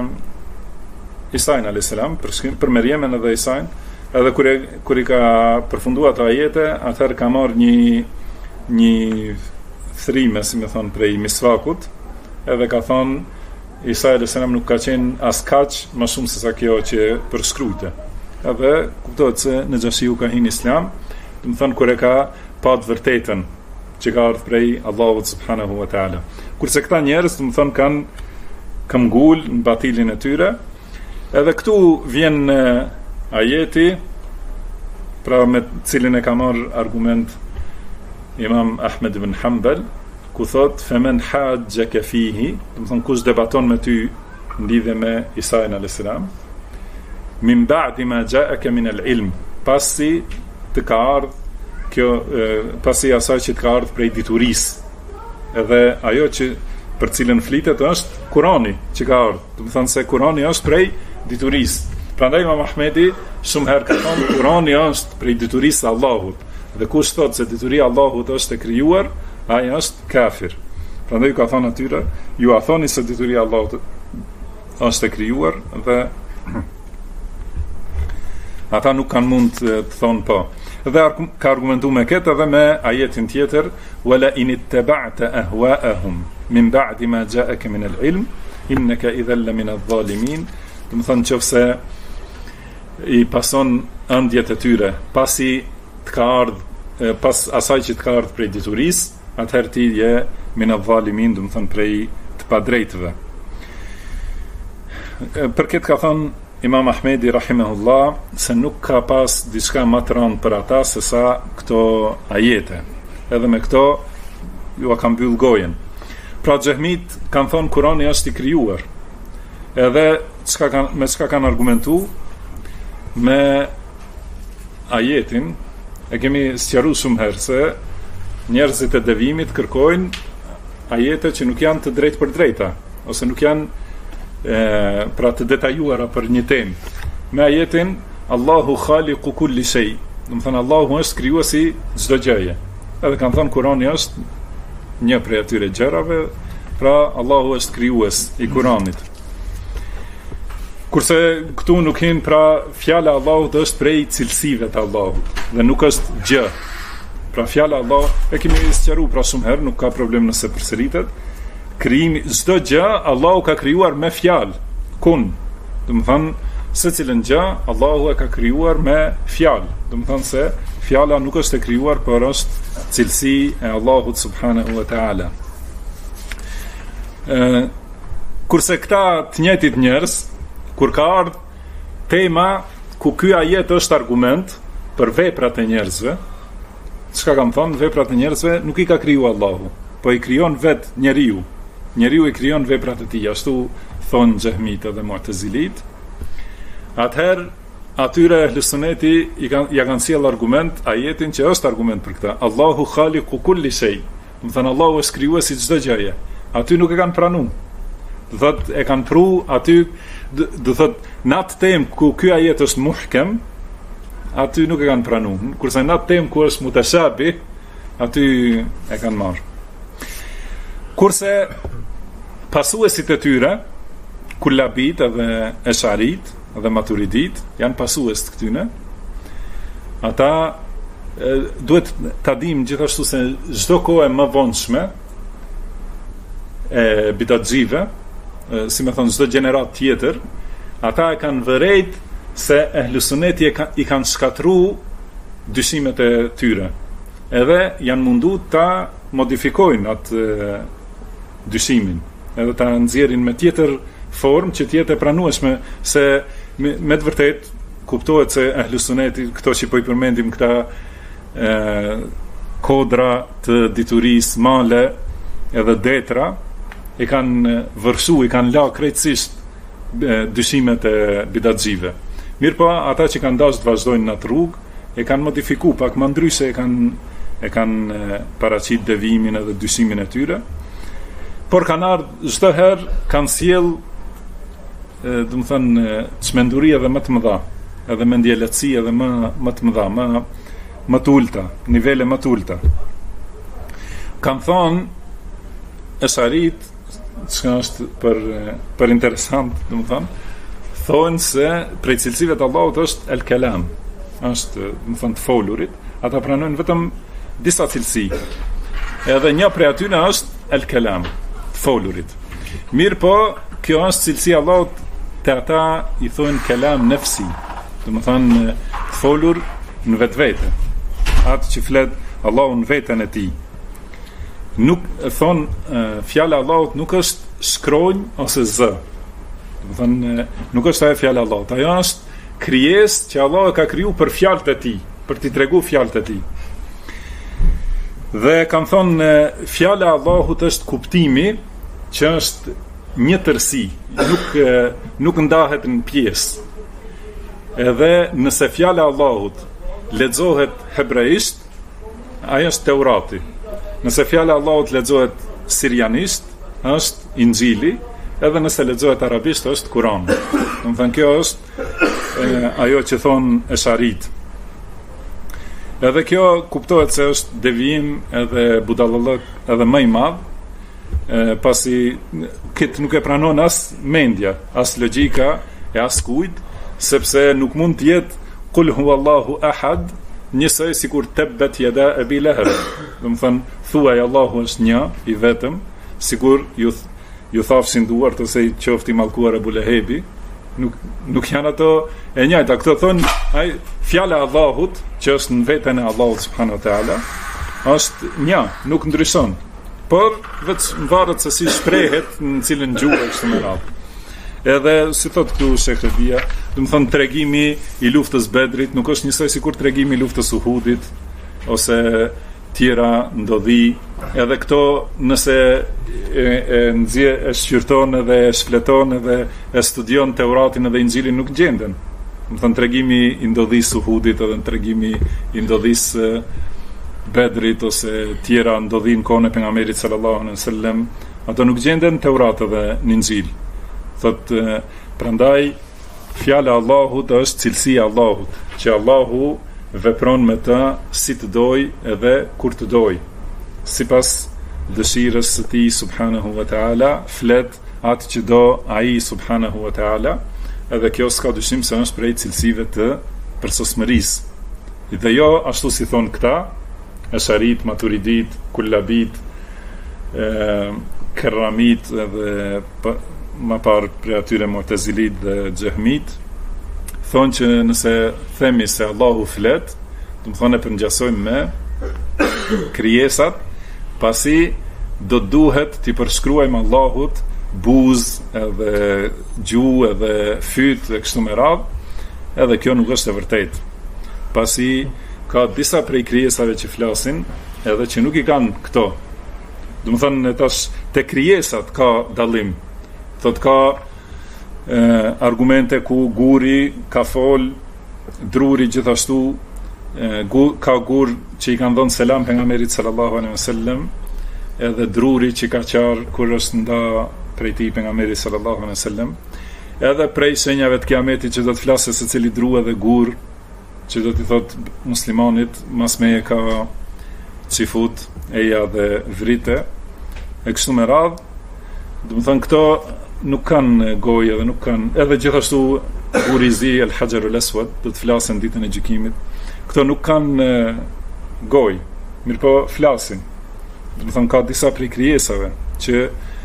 Isain alayhis salam, për Maryamen edhe Isain, edhe kur i ka përfunduar ato ajete, atëherë ka marrë një thrime, si më thonë, prej misvakut, edhe ka thonë Isa alayhis salam nuk ka qenë as kaq më shumë se sa kjo që përshkrujte. Edhe kuptohet se Najashiu ka hyrë në Islam, do të thonë kur e ka pa të vërtetën që ka ardhur prej Allahut subhanahu wa taala. Kurse këta njerëz, do të thonë, kanë këmbgul në batilin e tyre. Edhe këtu vjen ajeti, pra me cilin e ka marrë argument Imam Ahmed ibn Hanbal, ku thot femen hajjaka fihi, do të thonë kush debaton me ty në lidhje me Isain alayhis salam, min ba'di ma ja'aka min al-ilm, pasi të ka ardhur kjo, pasi asaj që të ka ardhur prej diturisë, edhe ajo që për cilën flitet është Kurani që ka ardhur, do të thonë se Kurani është prej diturisë. Prandaj Imam Ahmedi shumë herë ka thonë Kurani është prej diturisë së Allahut, dhe kush thot se dituria e Allahut është e krijuar, ai është kafir. Prandaj ka thonë atyre, ju a thoni se dituria e Allahut është e krijuar, dhe ata nuk kanë mund të thonë po. Dhe ka argumentu me këtë edhe me ajetin tjetër, wala in ittaba'ta ahwa'ahum min ba'di ma ja'aka min al-ilm innaka idhan la min adh-dhalimin. Do të thonë nëse i pason ëndjet e tyre pasi të ka ardhur pas asaj që të ka ardhur prej diturisë, atëherë ti je min adh-dhalimin, do të thonë prej të padrejtëve. Për këtë ka thonë Imam Ahmedi rahimahullah se nuk ka pas diçka më të rëndë për ata se sa këto ajete. Edhe me këto ju a kam mbyll gojen. Pra xehmit kanë thonë Kurani është i krijuar. Edhe me çka kanë argumentu? Me ajetin e kemi sqaruar shumë herë se njerëzit e devimit kërkojnë ajete që nuk janë të drejtë për drejta, ose nuk janë pra të detajuara për një temë. Me ajetin Allahu khaliqu kulli shay, do të thonë Allahu është krijuesi çdo gjëje. Edhe kanë thënë Kurani është një prej atyre gjërave, pra Allahu është krijues i Kuranit. Kurse këtu nuk hin, pra fjala Allahut është prej cilësive të Allahut dhe nuk është gjë. Pra fjala Allah e kemi sqaruar pra shumë herë, nuk ka problem nëse përsëritet. Krijimi çdo gjë Allahu ka krijuar me fjalë, kun. Do të thonë secilën gjë Allahu e ka krijuar me fjalë. Do të thonë se fjala nuk është e krijuar, por është cilësi e Allahut subhanahu wa taala. Kurse këta të njëjtit njerëz, kur ka ardhur tema ku ky ajet është argument për veprat e njerëzve. Çka kam thënë, veprat e njerëzve nuk i ka kriju Allahu, po i krijon vet njeriu. Njeriu i krijon veprat e tij, ashtu thon Xehmit dhe Mu'tazilit. Atëherë atyre ehlusuneti ja kanë sjell argument ajetin që është argument për këtë. Allahu khaliqu kulli shay. Do të thënë Allahu është krijuesi çdo gjëje. Aty nuk e kanë pranuar. Do thotë e kanë pru aty, do thotë në atë temë ku ky ajet është muhkem, aty nuk e kanë pranuar. Kurse në atë temë ku është mutashabih, aty e kanë marrë. Kurse pasuesit e tyre, kullabit edhe esharit dhe maturidit, janë pasues të këtyne, ata duhet ta dim gjithashtu se çdo kohë më vonshme e bidatxive, si më thon çdo gjenerat tjetër, ata e kanë vërejt se ehlusuneti i kanë shkatru dyshimet e tyre, edhe janë mundu ta modifikojnë atë dyshimin, edhe ta nxjerrin me tjetër formë që tjetë e pranueshme, se me të vërtet kuptohet se ehlusuneti, këto që po i përmendim këta kodra të dituris, male edhe detra, i kanë vërshu, i kanë la krejtësisht dyshimet e bidatxive. Mirë po, ata që kanë dashur të vazhdojnë në atë rrugë, e kanë modifiku pak më ndryshe, e kanë paraqit devimin edhe dyshimin e tyre, por kanë ardhur çdo herë kanë sjell do të thënë çmenduri edhe më të mëdha, edhe mendjeletësi edhe më të mëdha, më të ulta, nivele më të ulta. Kanë thonë esharit, që është për interesant, do të thënë, thonë se prej cilësive të Allahut është el kelam, është do të thënë të folurit, ata pranojnë vetëm disa cilësi. Edhe një prej atyre është el kelam, të folurit. Mirë po, kjo është cilësia Allahut, te ata i thonë kelam nefsi, do të thonë të folur në vetvete, atë që flet Allahu në veten e tij. Nuk thonë fjala e Allahut nuk është shkronjë ose z. Do të thonë nuk është ajo fjala e Allahut, ajo është krijesë që Allahu ka kriju për fjalët e tij, për t'i treguar fjalët e tij. Dhe kam thonë fjala e Allahut është kuptimi që është një tërsi, nuk ndahet në pjesë. Edhe nëse fjala e Allahut lexohet hebraisht, ajo është Teurati. Nëse fjala e Allahut lexohet sirianisht, është Injili, edhe nëse lexohet arabisht është Kurani. Do të thënë kjo është ajo që thon esharit. Edhe kjo kuptohet se është devijim edhe budallëk edhe më i madh, pasi këtë nuk e pranon as mendja, as logjika e as kujt, sepse nuk mund të jetë Qul huwallahu ahad njësoj sikur tebbet yada Abi Lahab. Do të thënë thuaj Allahu është një i vetëm, sikur ju thafshin duart ose i qofti mallkuar Abu Lahebi. Nuk janë ato e njëjta. Këto thonë ai fjala e Allahut që është në veten e Allahut subhanahu wa taala është një, nuk ndryshon. Por vetë varet se si shprehet në cilën gjuhë kështu me radhë. Edhe si thot këtu Shekhe Bia, do të thonë tregimi i luftës Bedrit nuk është njësoj sikur tregimi i luftës Uhudit ose tjera ndodhi. Edhe këto nëse e shqyrton edhe e shfleton edhe e studion Teuratin edhe Injilin nuk gjenden. Do të thonë tregimi i ndodhisë Uhudit edhe tregimi i ndodhisë Bedrit ose tjera ndodhin kohën e pejgamberit sallallahu alaihi wasallam, ato nuk gjenden Teurat dhe në Injil. Thotë prandaj fjala e Allahut është cilësia e Allahut, që Allahu vepron me të si të doj edhe kur të doj, sipas dëshirës së tij subhanahu wa taala, flet atë që do ai subhanahu wa taala, edhe kjo s'ka dyshim se është prej cilësive të përsosmërisë. Dhe jo ashtu si thon këta esharit, maturidit, kullabit, kerramit edhe më parë për atyre Mu'tazilit dhe Xehmit, thonë që nëse themi se Allahu flet, do të thonë e përngjasojmë me krijesat, pasi do duhet t'i përshkruajmë Allahut buzë edhe gjuhë edhe fyt e kështu me radhë, edhe kjo nuk është e vërtetë. Pasi ka disa prej krijesave që flasin, edhe që nuk i kanë këto. Do të thënë tash te krijesat ka dallim. Thot ka argumente ku guri ka fol, druri gjithashtu, ka gur që i kanë dhënë selam pejgamberit sallallahu alaihi wasallam, edhe druri që ka qarë kur është nda prej tij pejgamberi sallallahu alaihi wasallam, edhe prej shenjave të kiametit që do të flasë se cili dru edhe gur që do t'i thot muslimanit mas meje ka cifut, eja dhe vrite e kështu me radh. Do të thënë këto nuk kanë gojë edhe nuk kanë, edhe gjithashtu urizi el hajarul aswad do të flasën ditën e gjykimit. Këto nuk kanë gojë, mirë po flasin. Do të thënë ka disa prej krijesave që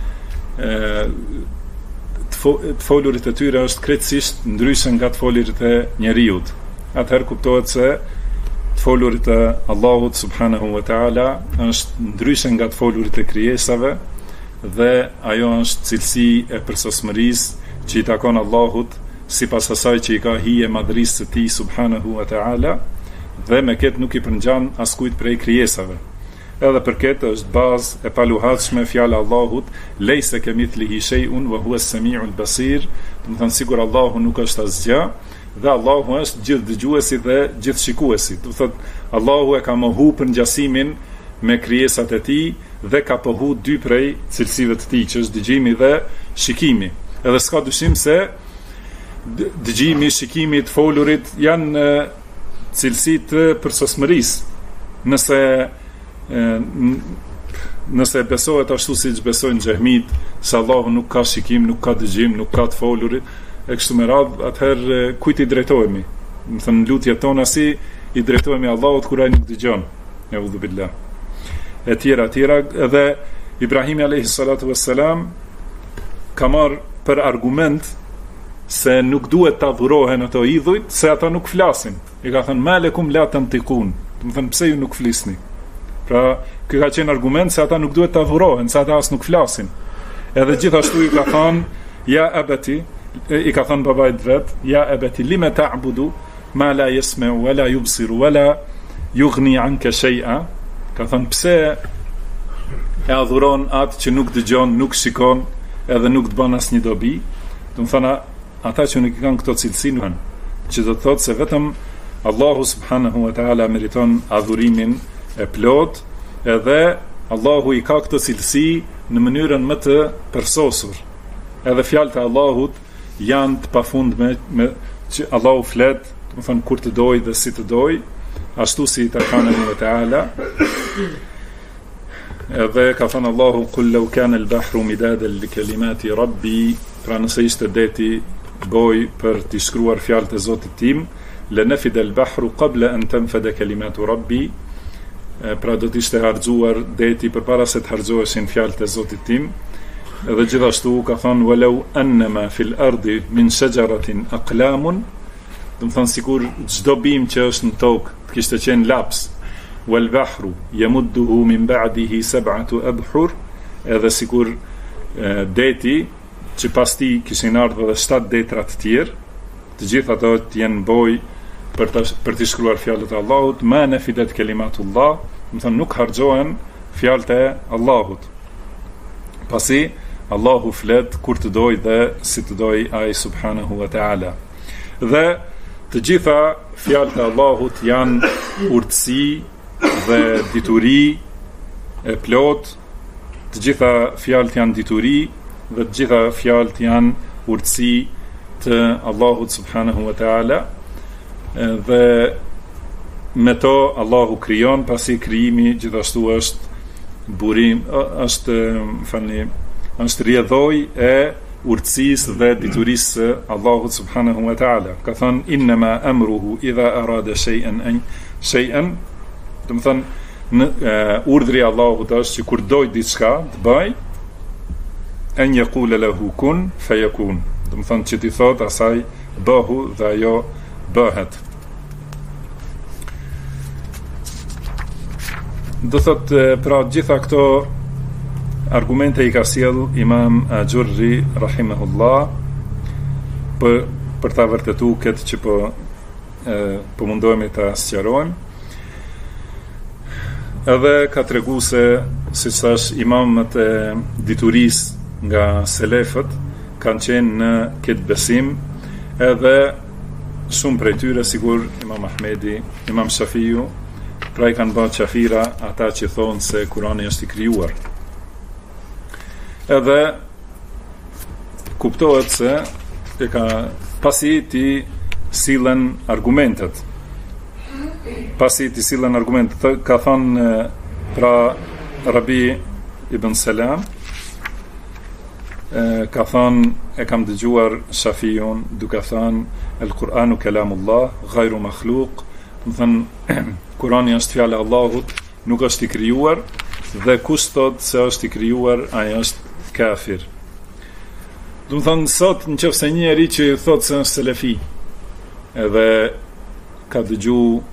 të folurit e tyre është krejtësisht ndryshe nga të folurit e njeriut. Atëherë kuptohet se të folurit e Allahut subhanahu wa ta'ala është ndryshe nga të folurit e krijesave, dhe ajo është cilësi e përsosmërisë që i takon Allahut sipas asaj që i ka hije madhrisë së tij subhanahu wa ta'ala, dhe me këtë nuk i përngjan askujt prej krijesave. Edhe për këtë është bazë e paluhatshme fjala Allahut, lejse kemithlihi shay'un wa huwa as-sami'ul basir, do të thënë sigur Allahu nuk është asgjë, dhe Allahu është gjithë dëgjuesi dhe gjithë shikuesi. Do thotë Allahu e ka mohu përngjasimin me krijesat e tij dhe ka pohu dy prej cilësive të tij, që është dëgjimi dhe shikimi. Edhe s'ka dyshim se dëgjimi, shikimi të folurit janë cilësi të përsosmërisë. Nëse besohet ashtu siç besojnë xehmit, se Allahu nuk ka shikim, nuk ka dëgjim, nuk ka të folurit, e kështu me radhë, atëherë kujt i drejtohemi? Do thënë lutjet tona si i drejtohemi Allahut kur ai nuk dëgjon. Eudhu billah. E tjera, edhe Ibrahimi alayhi salatu wassalam ka marrë për argument se nuk duhet ta adhurohen ato idhujt, se ata nuk flasin. I ka thënë malekum la tantiqun. Do të thënë pse ju nuk flisni? Pra, ky ka qenë argument se ata nuk duhet ta adhurohen, se ata as nuk flasin. Edhe gjithashtu i ka thënë ja abati, i ka thënë babait vet, ja abati lima ta'budu ma la yasma'u wa la yubsiru wa la yughni 'anka shay'a. Ka thënë pse e adhuron atë që nuk dëgjon, nuk shikon, edhe nuk të bën asnjë dobi. Do të thënë ata që nuk kanë këto cilësi nuk kanë, që do të thotë se vetëm Allahu subhanahu wa ta'ala meriton adhurimin e plot, edhe Allahu i ka këto cilësi në mënyrën më të përsosur. Edhe fjalët e Allahut janë të pafundme, që Allahu flet, do të thënë kur të doj dhe si të doj, ashtu si i takon ve ta'ala. Edhe ka thënë Allahu qul law kana al-bahru midadan li kalimati rabbi, pra nëse ishte deti goj për të shkruar fjalët e Zotit tim, lanafida al-bahru qabla an tanfada kalimatu rabbi, pra do të ishte harxuar deti përpara se të harxoheshin fjalët e Zotit tim. Edhe gjithashtu ka thënë walau annama fil ardi min shajaratin aqlamun, do të thënë sikur çdo bim që është në tokë të kishte qenë laps, wal bahru yamudduhu min ba'dihi sab'atu abhur, edhe sikur deti që pas tij kishin ardhur edhe 7 detra të tjerë, të gjithë ato të jenë boj për të shkruar fjalët e Allahut, ma nafidat kalimatullah, do të thënë nuk harxohen fjalët e Allahut. Pasi Allahu flet kur të doj dhe si të doj ai subhanahu wa ta'ala. Dhe të gjitha fjalët e Allahut janë urtësi dhe dituri e plot, të gjitha fjalët janë dituri dhe të gjitha fjalët janë urtësi të Allahut subhanahu wa ta'ala, dhe me to Allahu krijon, pasi krijimi gjithashtu është burim, është rrjedhoj e urtësisë dhe diturisë së Allahut subhanahu wa ta'ala. Ka thënë innama amruhu idha arada shay'an, do të thënë urdhri i Allahut është që kur doj diçka të bëj, an yaqula lahu kun fayakun, do të thënë që ti thot asaj bëhu dhe ajo bëhet. Do thot pra gjitha këto argumente i ka sjell Imam Ajurri rahimahullah për ta vërtetuar këtë që po mundohemi ta sqarojmë. Edhe ka tregu se, si thash, imamët e diturisë nga selefët kanë qenë në këtë besim, edhe shumë prej tyre, sigur Imam Ahmedi, Imam Shafiu, pra i kanë bërë qafira ata që thonë se Kurani është i krijuar. Edhe kuptohet se pasi ti sillen argumentet. Ka thënë pra Rabi ibn Salam, ka thënë, e kam dëgjuar Shafiun duke thënë El-Qur'anu kalamullah ghayru makhluq, do thënë Kurani është fjala e Allahut, nuk është i krijuar, dhe kush thotë se është i krijuar, ai është kafir. Do thënë sot nëse një njeri që thotë se është selefi, edhe ka dëgjuar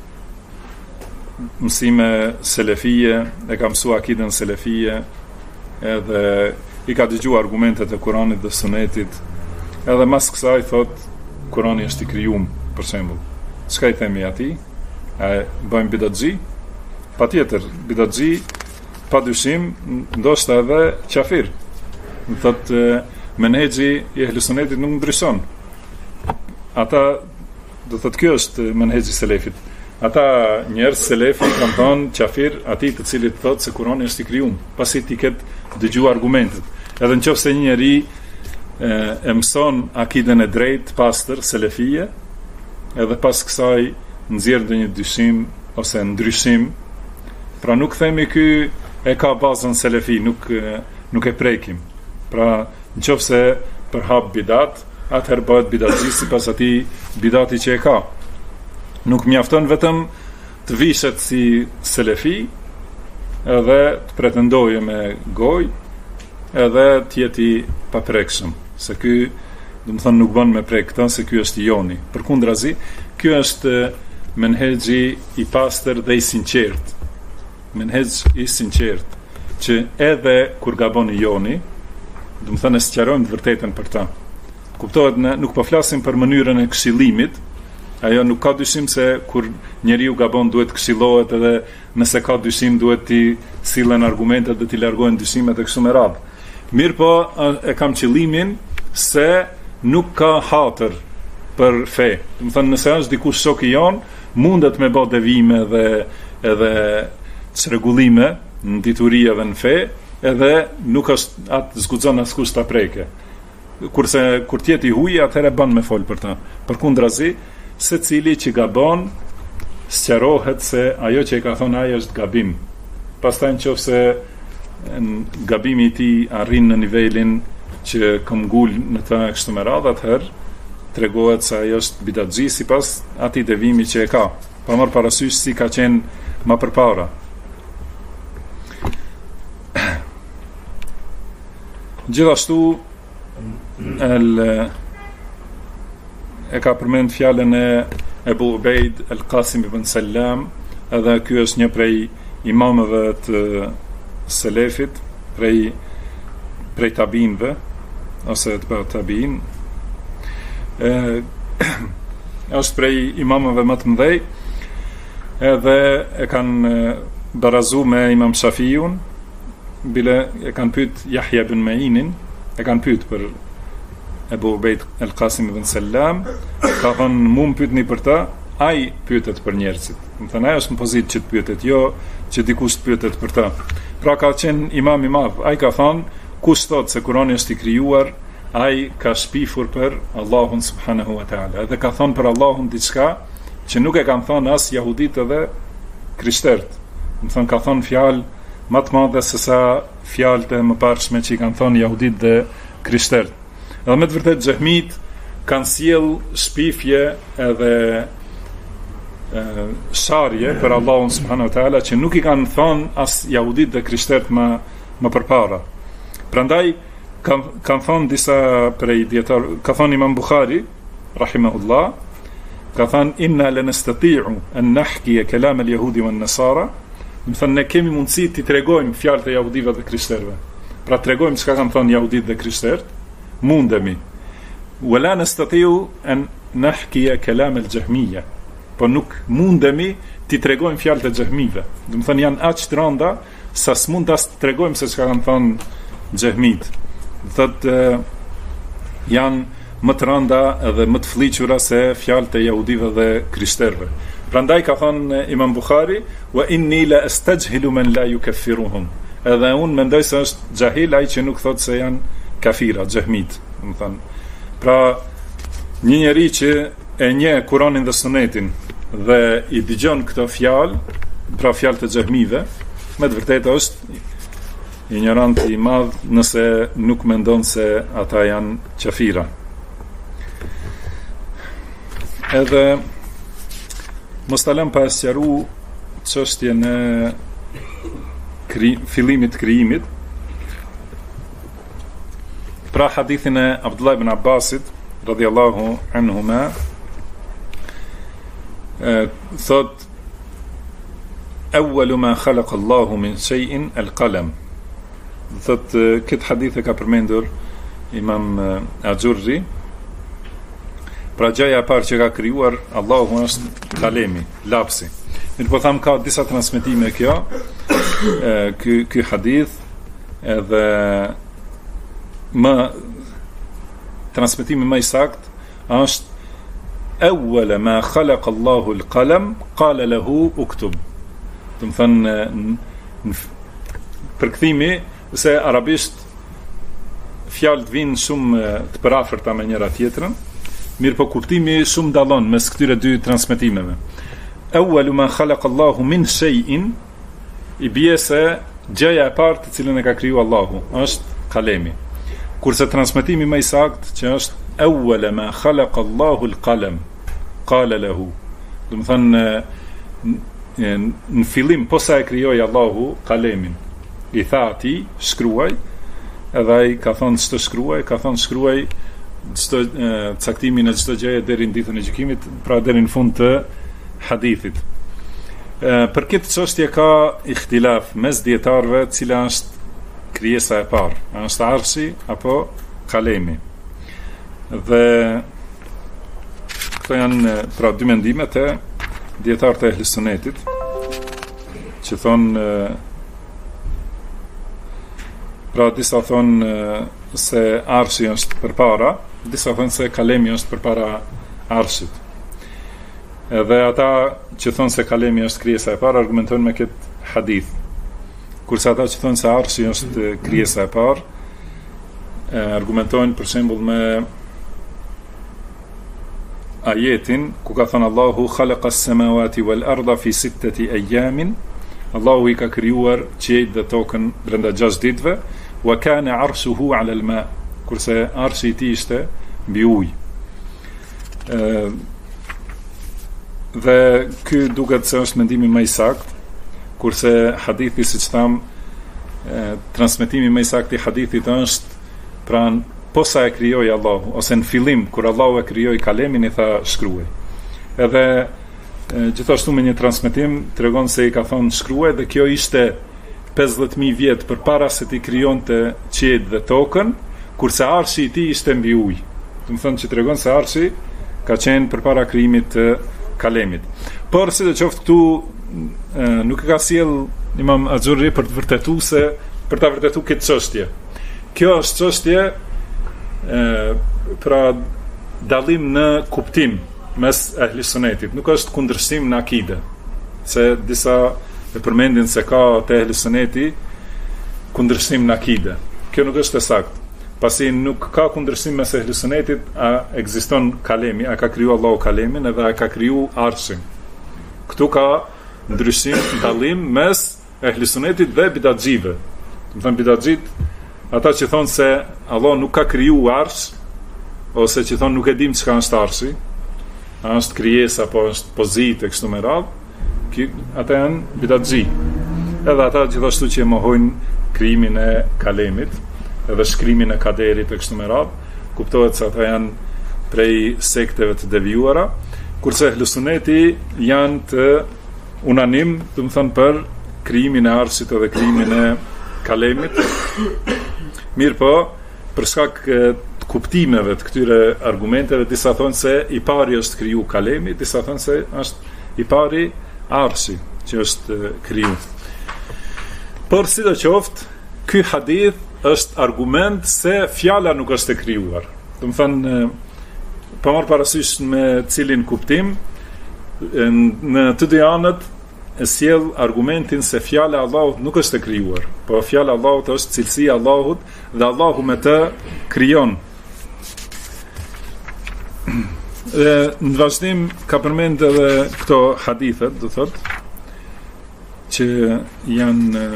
mësime selefie, e ka mësuar akiden selefie, edhe i ka dëgjuar argumentet e Kuranit dhe Sunetit, edhe mas kësaj thot Kurani është i krijuar, për shembull. Çka i themi atij? A bëjmë bidatxhi? Patjetër, bidatxhi padyshim ndoshta edhe qafir. Do thot menhexhi i Ahlus Sunetit nuk ndryshon. Ata do thot kjo është menhexhi selefit. Ata njerëz selefi kanë thënë qafir atij të cilit thotë se Kurani është i krijuar, pasi ti ketë dëgjuar argumentet. Edhe nëse një njeri e mëson akiden e drejtë pastër selefie, edhe pas kësaj nxjerr ndonjë dyshim ose ndryshim, pra nuk themi ky e ka bazën selefi, nuk e prekim. Pra nëse përhap bidat, atëherë bëhet bidatxhi sipas atij bidati që e ka. Nuk mjafton vetëm të vishet si selefi, edhe të pretendojë me gojë, edhe të jeti paprekshëm, se ky, do të thonë, nuk bën me prek këtë, se ky është joni. Përkundrazi, ky është menhexhi i pastër dhe i sinqert. Menhexh i sinqert, që edhe kur gabon joni, do të thonë sqarojmë të vërtetën për ta. Kuptohet, ne nuk po flasim për mënyrën e këshillimit. Ajo nuk ka dyshim se kur njeriu gabon duhet këshillohet, edhe nëse ka dyshim duhet t'i sillen argumentet dhe t'i largohen dyshimet e kështu me radhë. Mirë po, e kam qëllimin se nuk ka hatër për fe. Do të thënë, nëse është dikush shok i jon, mundet me bë devime dhe edhe çrregullime në dituri edhe në fe, edhe nuk është atë zguxon askush ta preke. Kurse kur t'jeti huaj, atëherë bën me fol për ta. Përkundrazi, secili që gabon sqarohet se ajo që e ka thonë ai është gabim. Pastaj nëse gabimi i tij arrin në nivelin që këmbgul në të kështu me radhë, atëherë tregohet se ai është bidatxhi sipas atij devimi që e ka. Pa marrë parasysh si ka qenë më përpara. Gjithashtu e ka përmend fjalën e Ebu Ubejd el-Qasim ibn Salam, edhe ky është një prej imamëve të selefit, prej tabinëve ose të tabiin. Është prej imamëve më të mëdhej, edhe e kanë barazu me Imam Shafiun, bile e kanë pyet Yahya ibn Ma'inin, e kanë pyet për Ebu Ubejd el-Qasim ibn Salam, ka thënë mu më pyetni për ta, ai pyetet për njerëzit. Më thënë ai është në pozitë që të pyetet, jo që dikush të pyetet për ta. Pra ka qenë imam i madh, ai ka thënë kush thotë se Kurani është i krijuar, ai ka shpifur për Allahun subhanahu wa taala. Edhe ka thënë për Allahun diçka që nuk e kanë thënë as jehudit edhe krishterët. Më thënë ka thënë fjalë më të madhe se sa fjalët e mëparshme që i kanë thënë jehudit dhe krishterët. Edhe me të vërtet xehmit kanë sjell shpifje edhe sharje për Allahun subhanahu wa taala që nuk i kanë thënë as jehudit dhe krishterët më përpara. Prandaj kanë thënë disa prej dietar, ka thënë Imam Bukhari rahimahullah, ka thënë inna lanastati'u an nahkiya kalam al-yahudi wan-nasara, do thënë ne kemi mundësi të tregojmë fjalët e jehudive dhe krishterëve. Pra tregojmë çka kanë thënë jehudit dhe krishterët, mundemi. wala nastati'u an nahkiya kalam al-jahmiyya, po nuk mundemi ti tregojmë fjalët e xehmive. Do të thonë janë aq të rënda sa s'mund ta tregojmë se çka kanë thënë xehmit. Thotë janë më të rënda edhe më të fllihura se fjalët e jahudive dhe krishterëve. Prandaj ka thënë Imam Buhari, wa inni la astajhilu man la yukaffiruhum. Edhe unë mendoj se është xahil ai që nuk thotë se janë kafira, xehmit, do të thonë. Pra një njeri që e njeh Kur'anin dhe Sunetin dhe i dëgjon këto fjalë, pra fjalët e xehmive, me të vërtetë është ignorant i madh nëse nuk mendon se ata janë kafira. Edhe mos ta lëm pa sqaruar çështjen e fillimit të krijimit. Pra hadithin e Abdullah ibn Abbasit radhiyallahu anhuma thot awwalu ma khalaqa Allahu min shay'in al-qalam. Thot këtë hadith e ka përmendur Imam Ajurri. Pra gjaja e parë që ka krijuar Allahu është kalemi, lapsi. Mirë po tham ka disa transmetime kjo, ky hadith, edhe më transmetimi më i sakt është awwala ma khalaqa Allahu al-qalam qala lahu uktub. Do të thënë përkthimi se arabisht fjalët vinë shumë të përafërta me njëra tjetrën, mirë po kuptimi shumë dallon mes këtyre dy transmetimeve. Awwalu ma khalaqa Allahu min shay'in, i bie se gjëja e parë të cilën e ka krijuar Allahu është kalemi. Kurse transmetimi më i saktë që është awwala ma khalaqa Allahu al-qalam qala lahu. Do të thënë në fillim posa e krijoi Allahu kalemin, i tha atij shkruaj, edhe ai ka thonë ç'të shkruaj, ka thonë shkruaj çdo caktimin e çdo gjëje deri në ditën e gjykimit, pra deri në fund të hadithit. Për këtë çështje ka ihtilaf mes dietarëve, cila është krijesa e parë, është arshi apo kalemi. Dhe këto janë pra dy mendimet e dietarët e Ehli Sunnetit, që thonë pra disa thonë se arshi është përpara, disa thonë se kalemi është përpara arshit. Edhe ata që thonë se kalemi është krijesa e parë argumentojnë me këtë hadith. Kurse ata që thonë se arshi është krijesa e parë, argumentojnë për shembull me ajetin ku ka thënë Allahu khalaqa as-samawati wal arda fi 6 ayamin. Allahu i ka krijuar qiejt dhe tokën brenda 6 ditëve, wa kana arshuhu 'ala al-ma, kurse arshi i tij ishte mbi ujë. Dhe ky duket se është mendimi më i saktë, kurse hadithi, siç tham, transmetimi më i saktë i hadithit është pra posa e krijoi Allahu, ose në fillim kur Allahu e krijoi kalemin i tha shkruaj. Edhe gjithashtu me një transmetim tregon se i ka thonë shkruaj, dhe kjo ishte 50.000 vjet përpara se ti krijonte qiejt dhe tokën, kurse arshi i tij ishte mbi ujë. Do të thonë që tregon se arshi ka qenë përpara krijimit të kalemit. Por sidoqoftë këtu nuk e ka sjell Imam Ajurri për të vërtetuar këtë çështje. Kjo është çështje pra dallim në kuptim mes Ehli Sunnetit, nuk është kundërshtim në akide, se disa e përmendin se ka te Ehli Sunneti kundërshtim në akide. Kjo nuk është e saktë. Pasi nuk ka kundërshtim mes Ehli Sunnetit, a ekziston kalemi, a ka kriju Allahu kalemin edhe a ka kriju arshin. Këtu ka ndryshim, dallim mes Ehli Sunnetit dhe bidatxive. Do të thënë bidatxit, ata që thonë se Allah nuk ka kriju arsh, ose që thonë nuk e dim çka është arshi, a është krijesa apo është pozitë e kështu me radhë, ata janë bidatxhi. Edhe ata gjithashtu që e mohojnë krijimin e kalemit, edhe shkrimin e kaderit e kështu me radhë, kuptohet se ata janë prej sekteve të devijuara, kurse Ehli Sunneti janë të unanim, do të thënë për krijimin e arshit edhe krijimin e kalemit. Mirë po, për shkak të kuptimeve të këtyre argumenteve, disa thonë se i pari është kriju kalemi, disa thonë se është i pari arshi që është kriju. Por sidoqoftë, ky hadith është argument se fjala nuk është e krijuar. Do të thënë, pa marrë parasysh me cilin kuptim, në të dy anët e sjell argumentin se fjala e Allahut nuk është e krijuar, po fjala e Allahut është cilësia e Allahut dhe Allahu me të krijon. Dhe në vazhdim ka përmend edhe këto hadithet, do thotë, që janë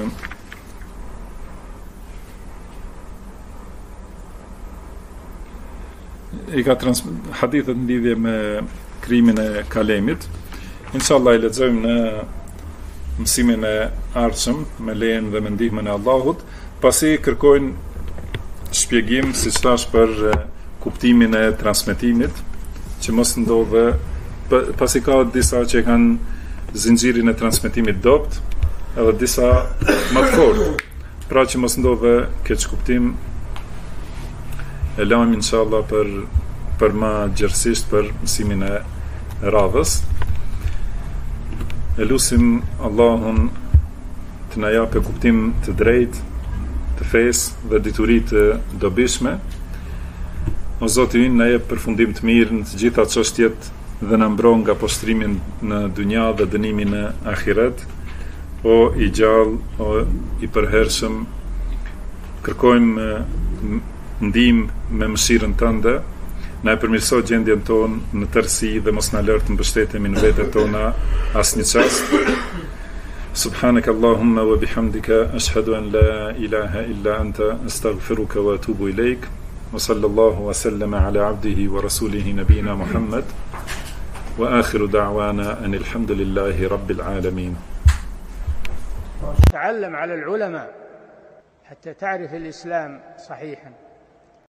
i ka hadithet në lidhje me krijimin e kalemit. Inshallah i lexojmë në mësimin e ardhshëm me lejen dhe me ndihmën e Allahut, pasi kërkojnë shpjegim, siç thash, për kuptimin e transmetimit, që mos ndodhe, pasi ka disa që kanë zinxhirin e transmetimit dopt, edhe disa më të fortë. Pra që mos ndodhe keq kuptim, e lajm inshallah për më gjerësisht për mësimin e radhës. E lusim Allahun të na japë kuptim të drejtë të fesë dhe dituri të dobishme. O Zoti ynë, na jep përfundim të mirë në të gjitha çështjet dhe na mbron nga poshtrimin në dynja dhe dënimin në ahiret. O i gjallë, o i përhershëm, kërkojmë ndihmë me mëshirën tënde. Na e përmirëso gjendjen tonë në tërësi dhe mos na lër të mbështetemi në vetët tona asnjë çast. Subhanak Allahumma wa bihamdika ashhadu an la ilaha illa anta astaghfiruka wa atubu ilaik. Wa sallallahu wa sallama ala abdihi wa rasulihi nabina Muhammad. Wa akhiru da'wana anil hamdulillahi rabbil alamin. تعلم على العلماء حتى تعرف الإسلام صحيحا.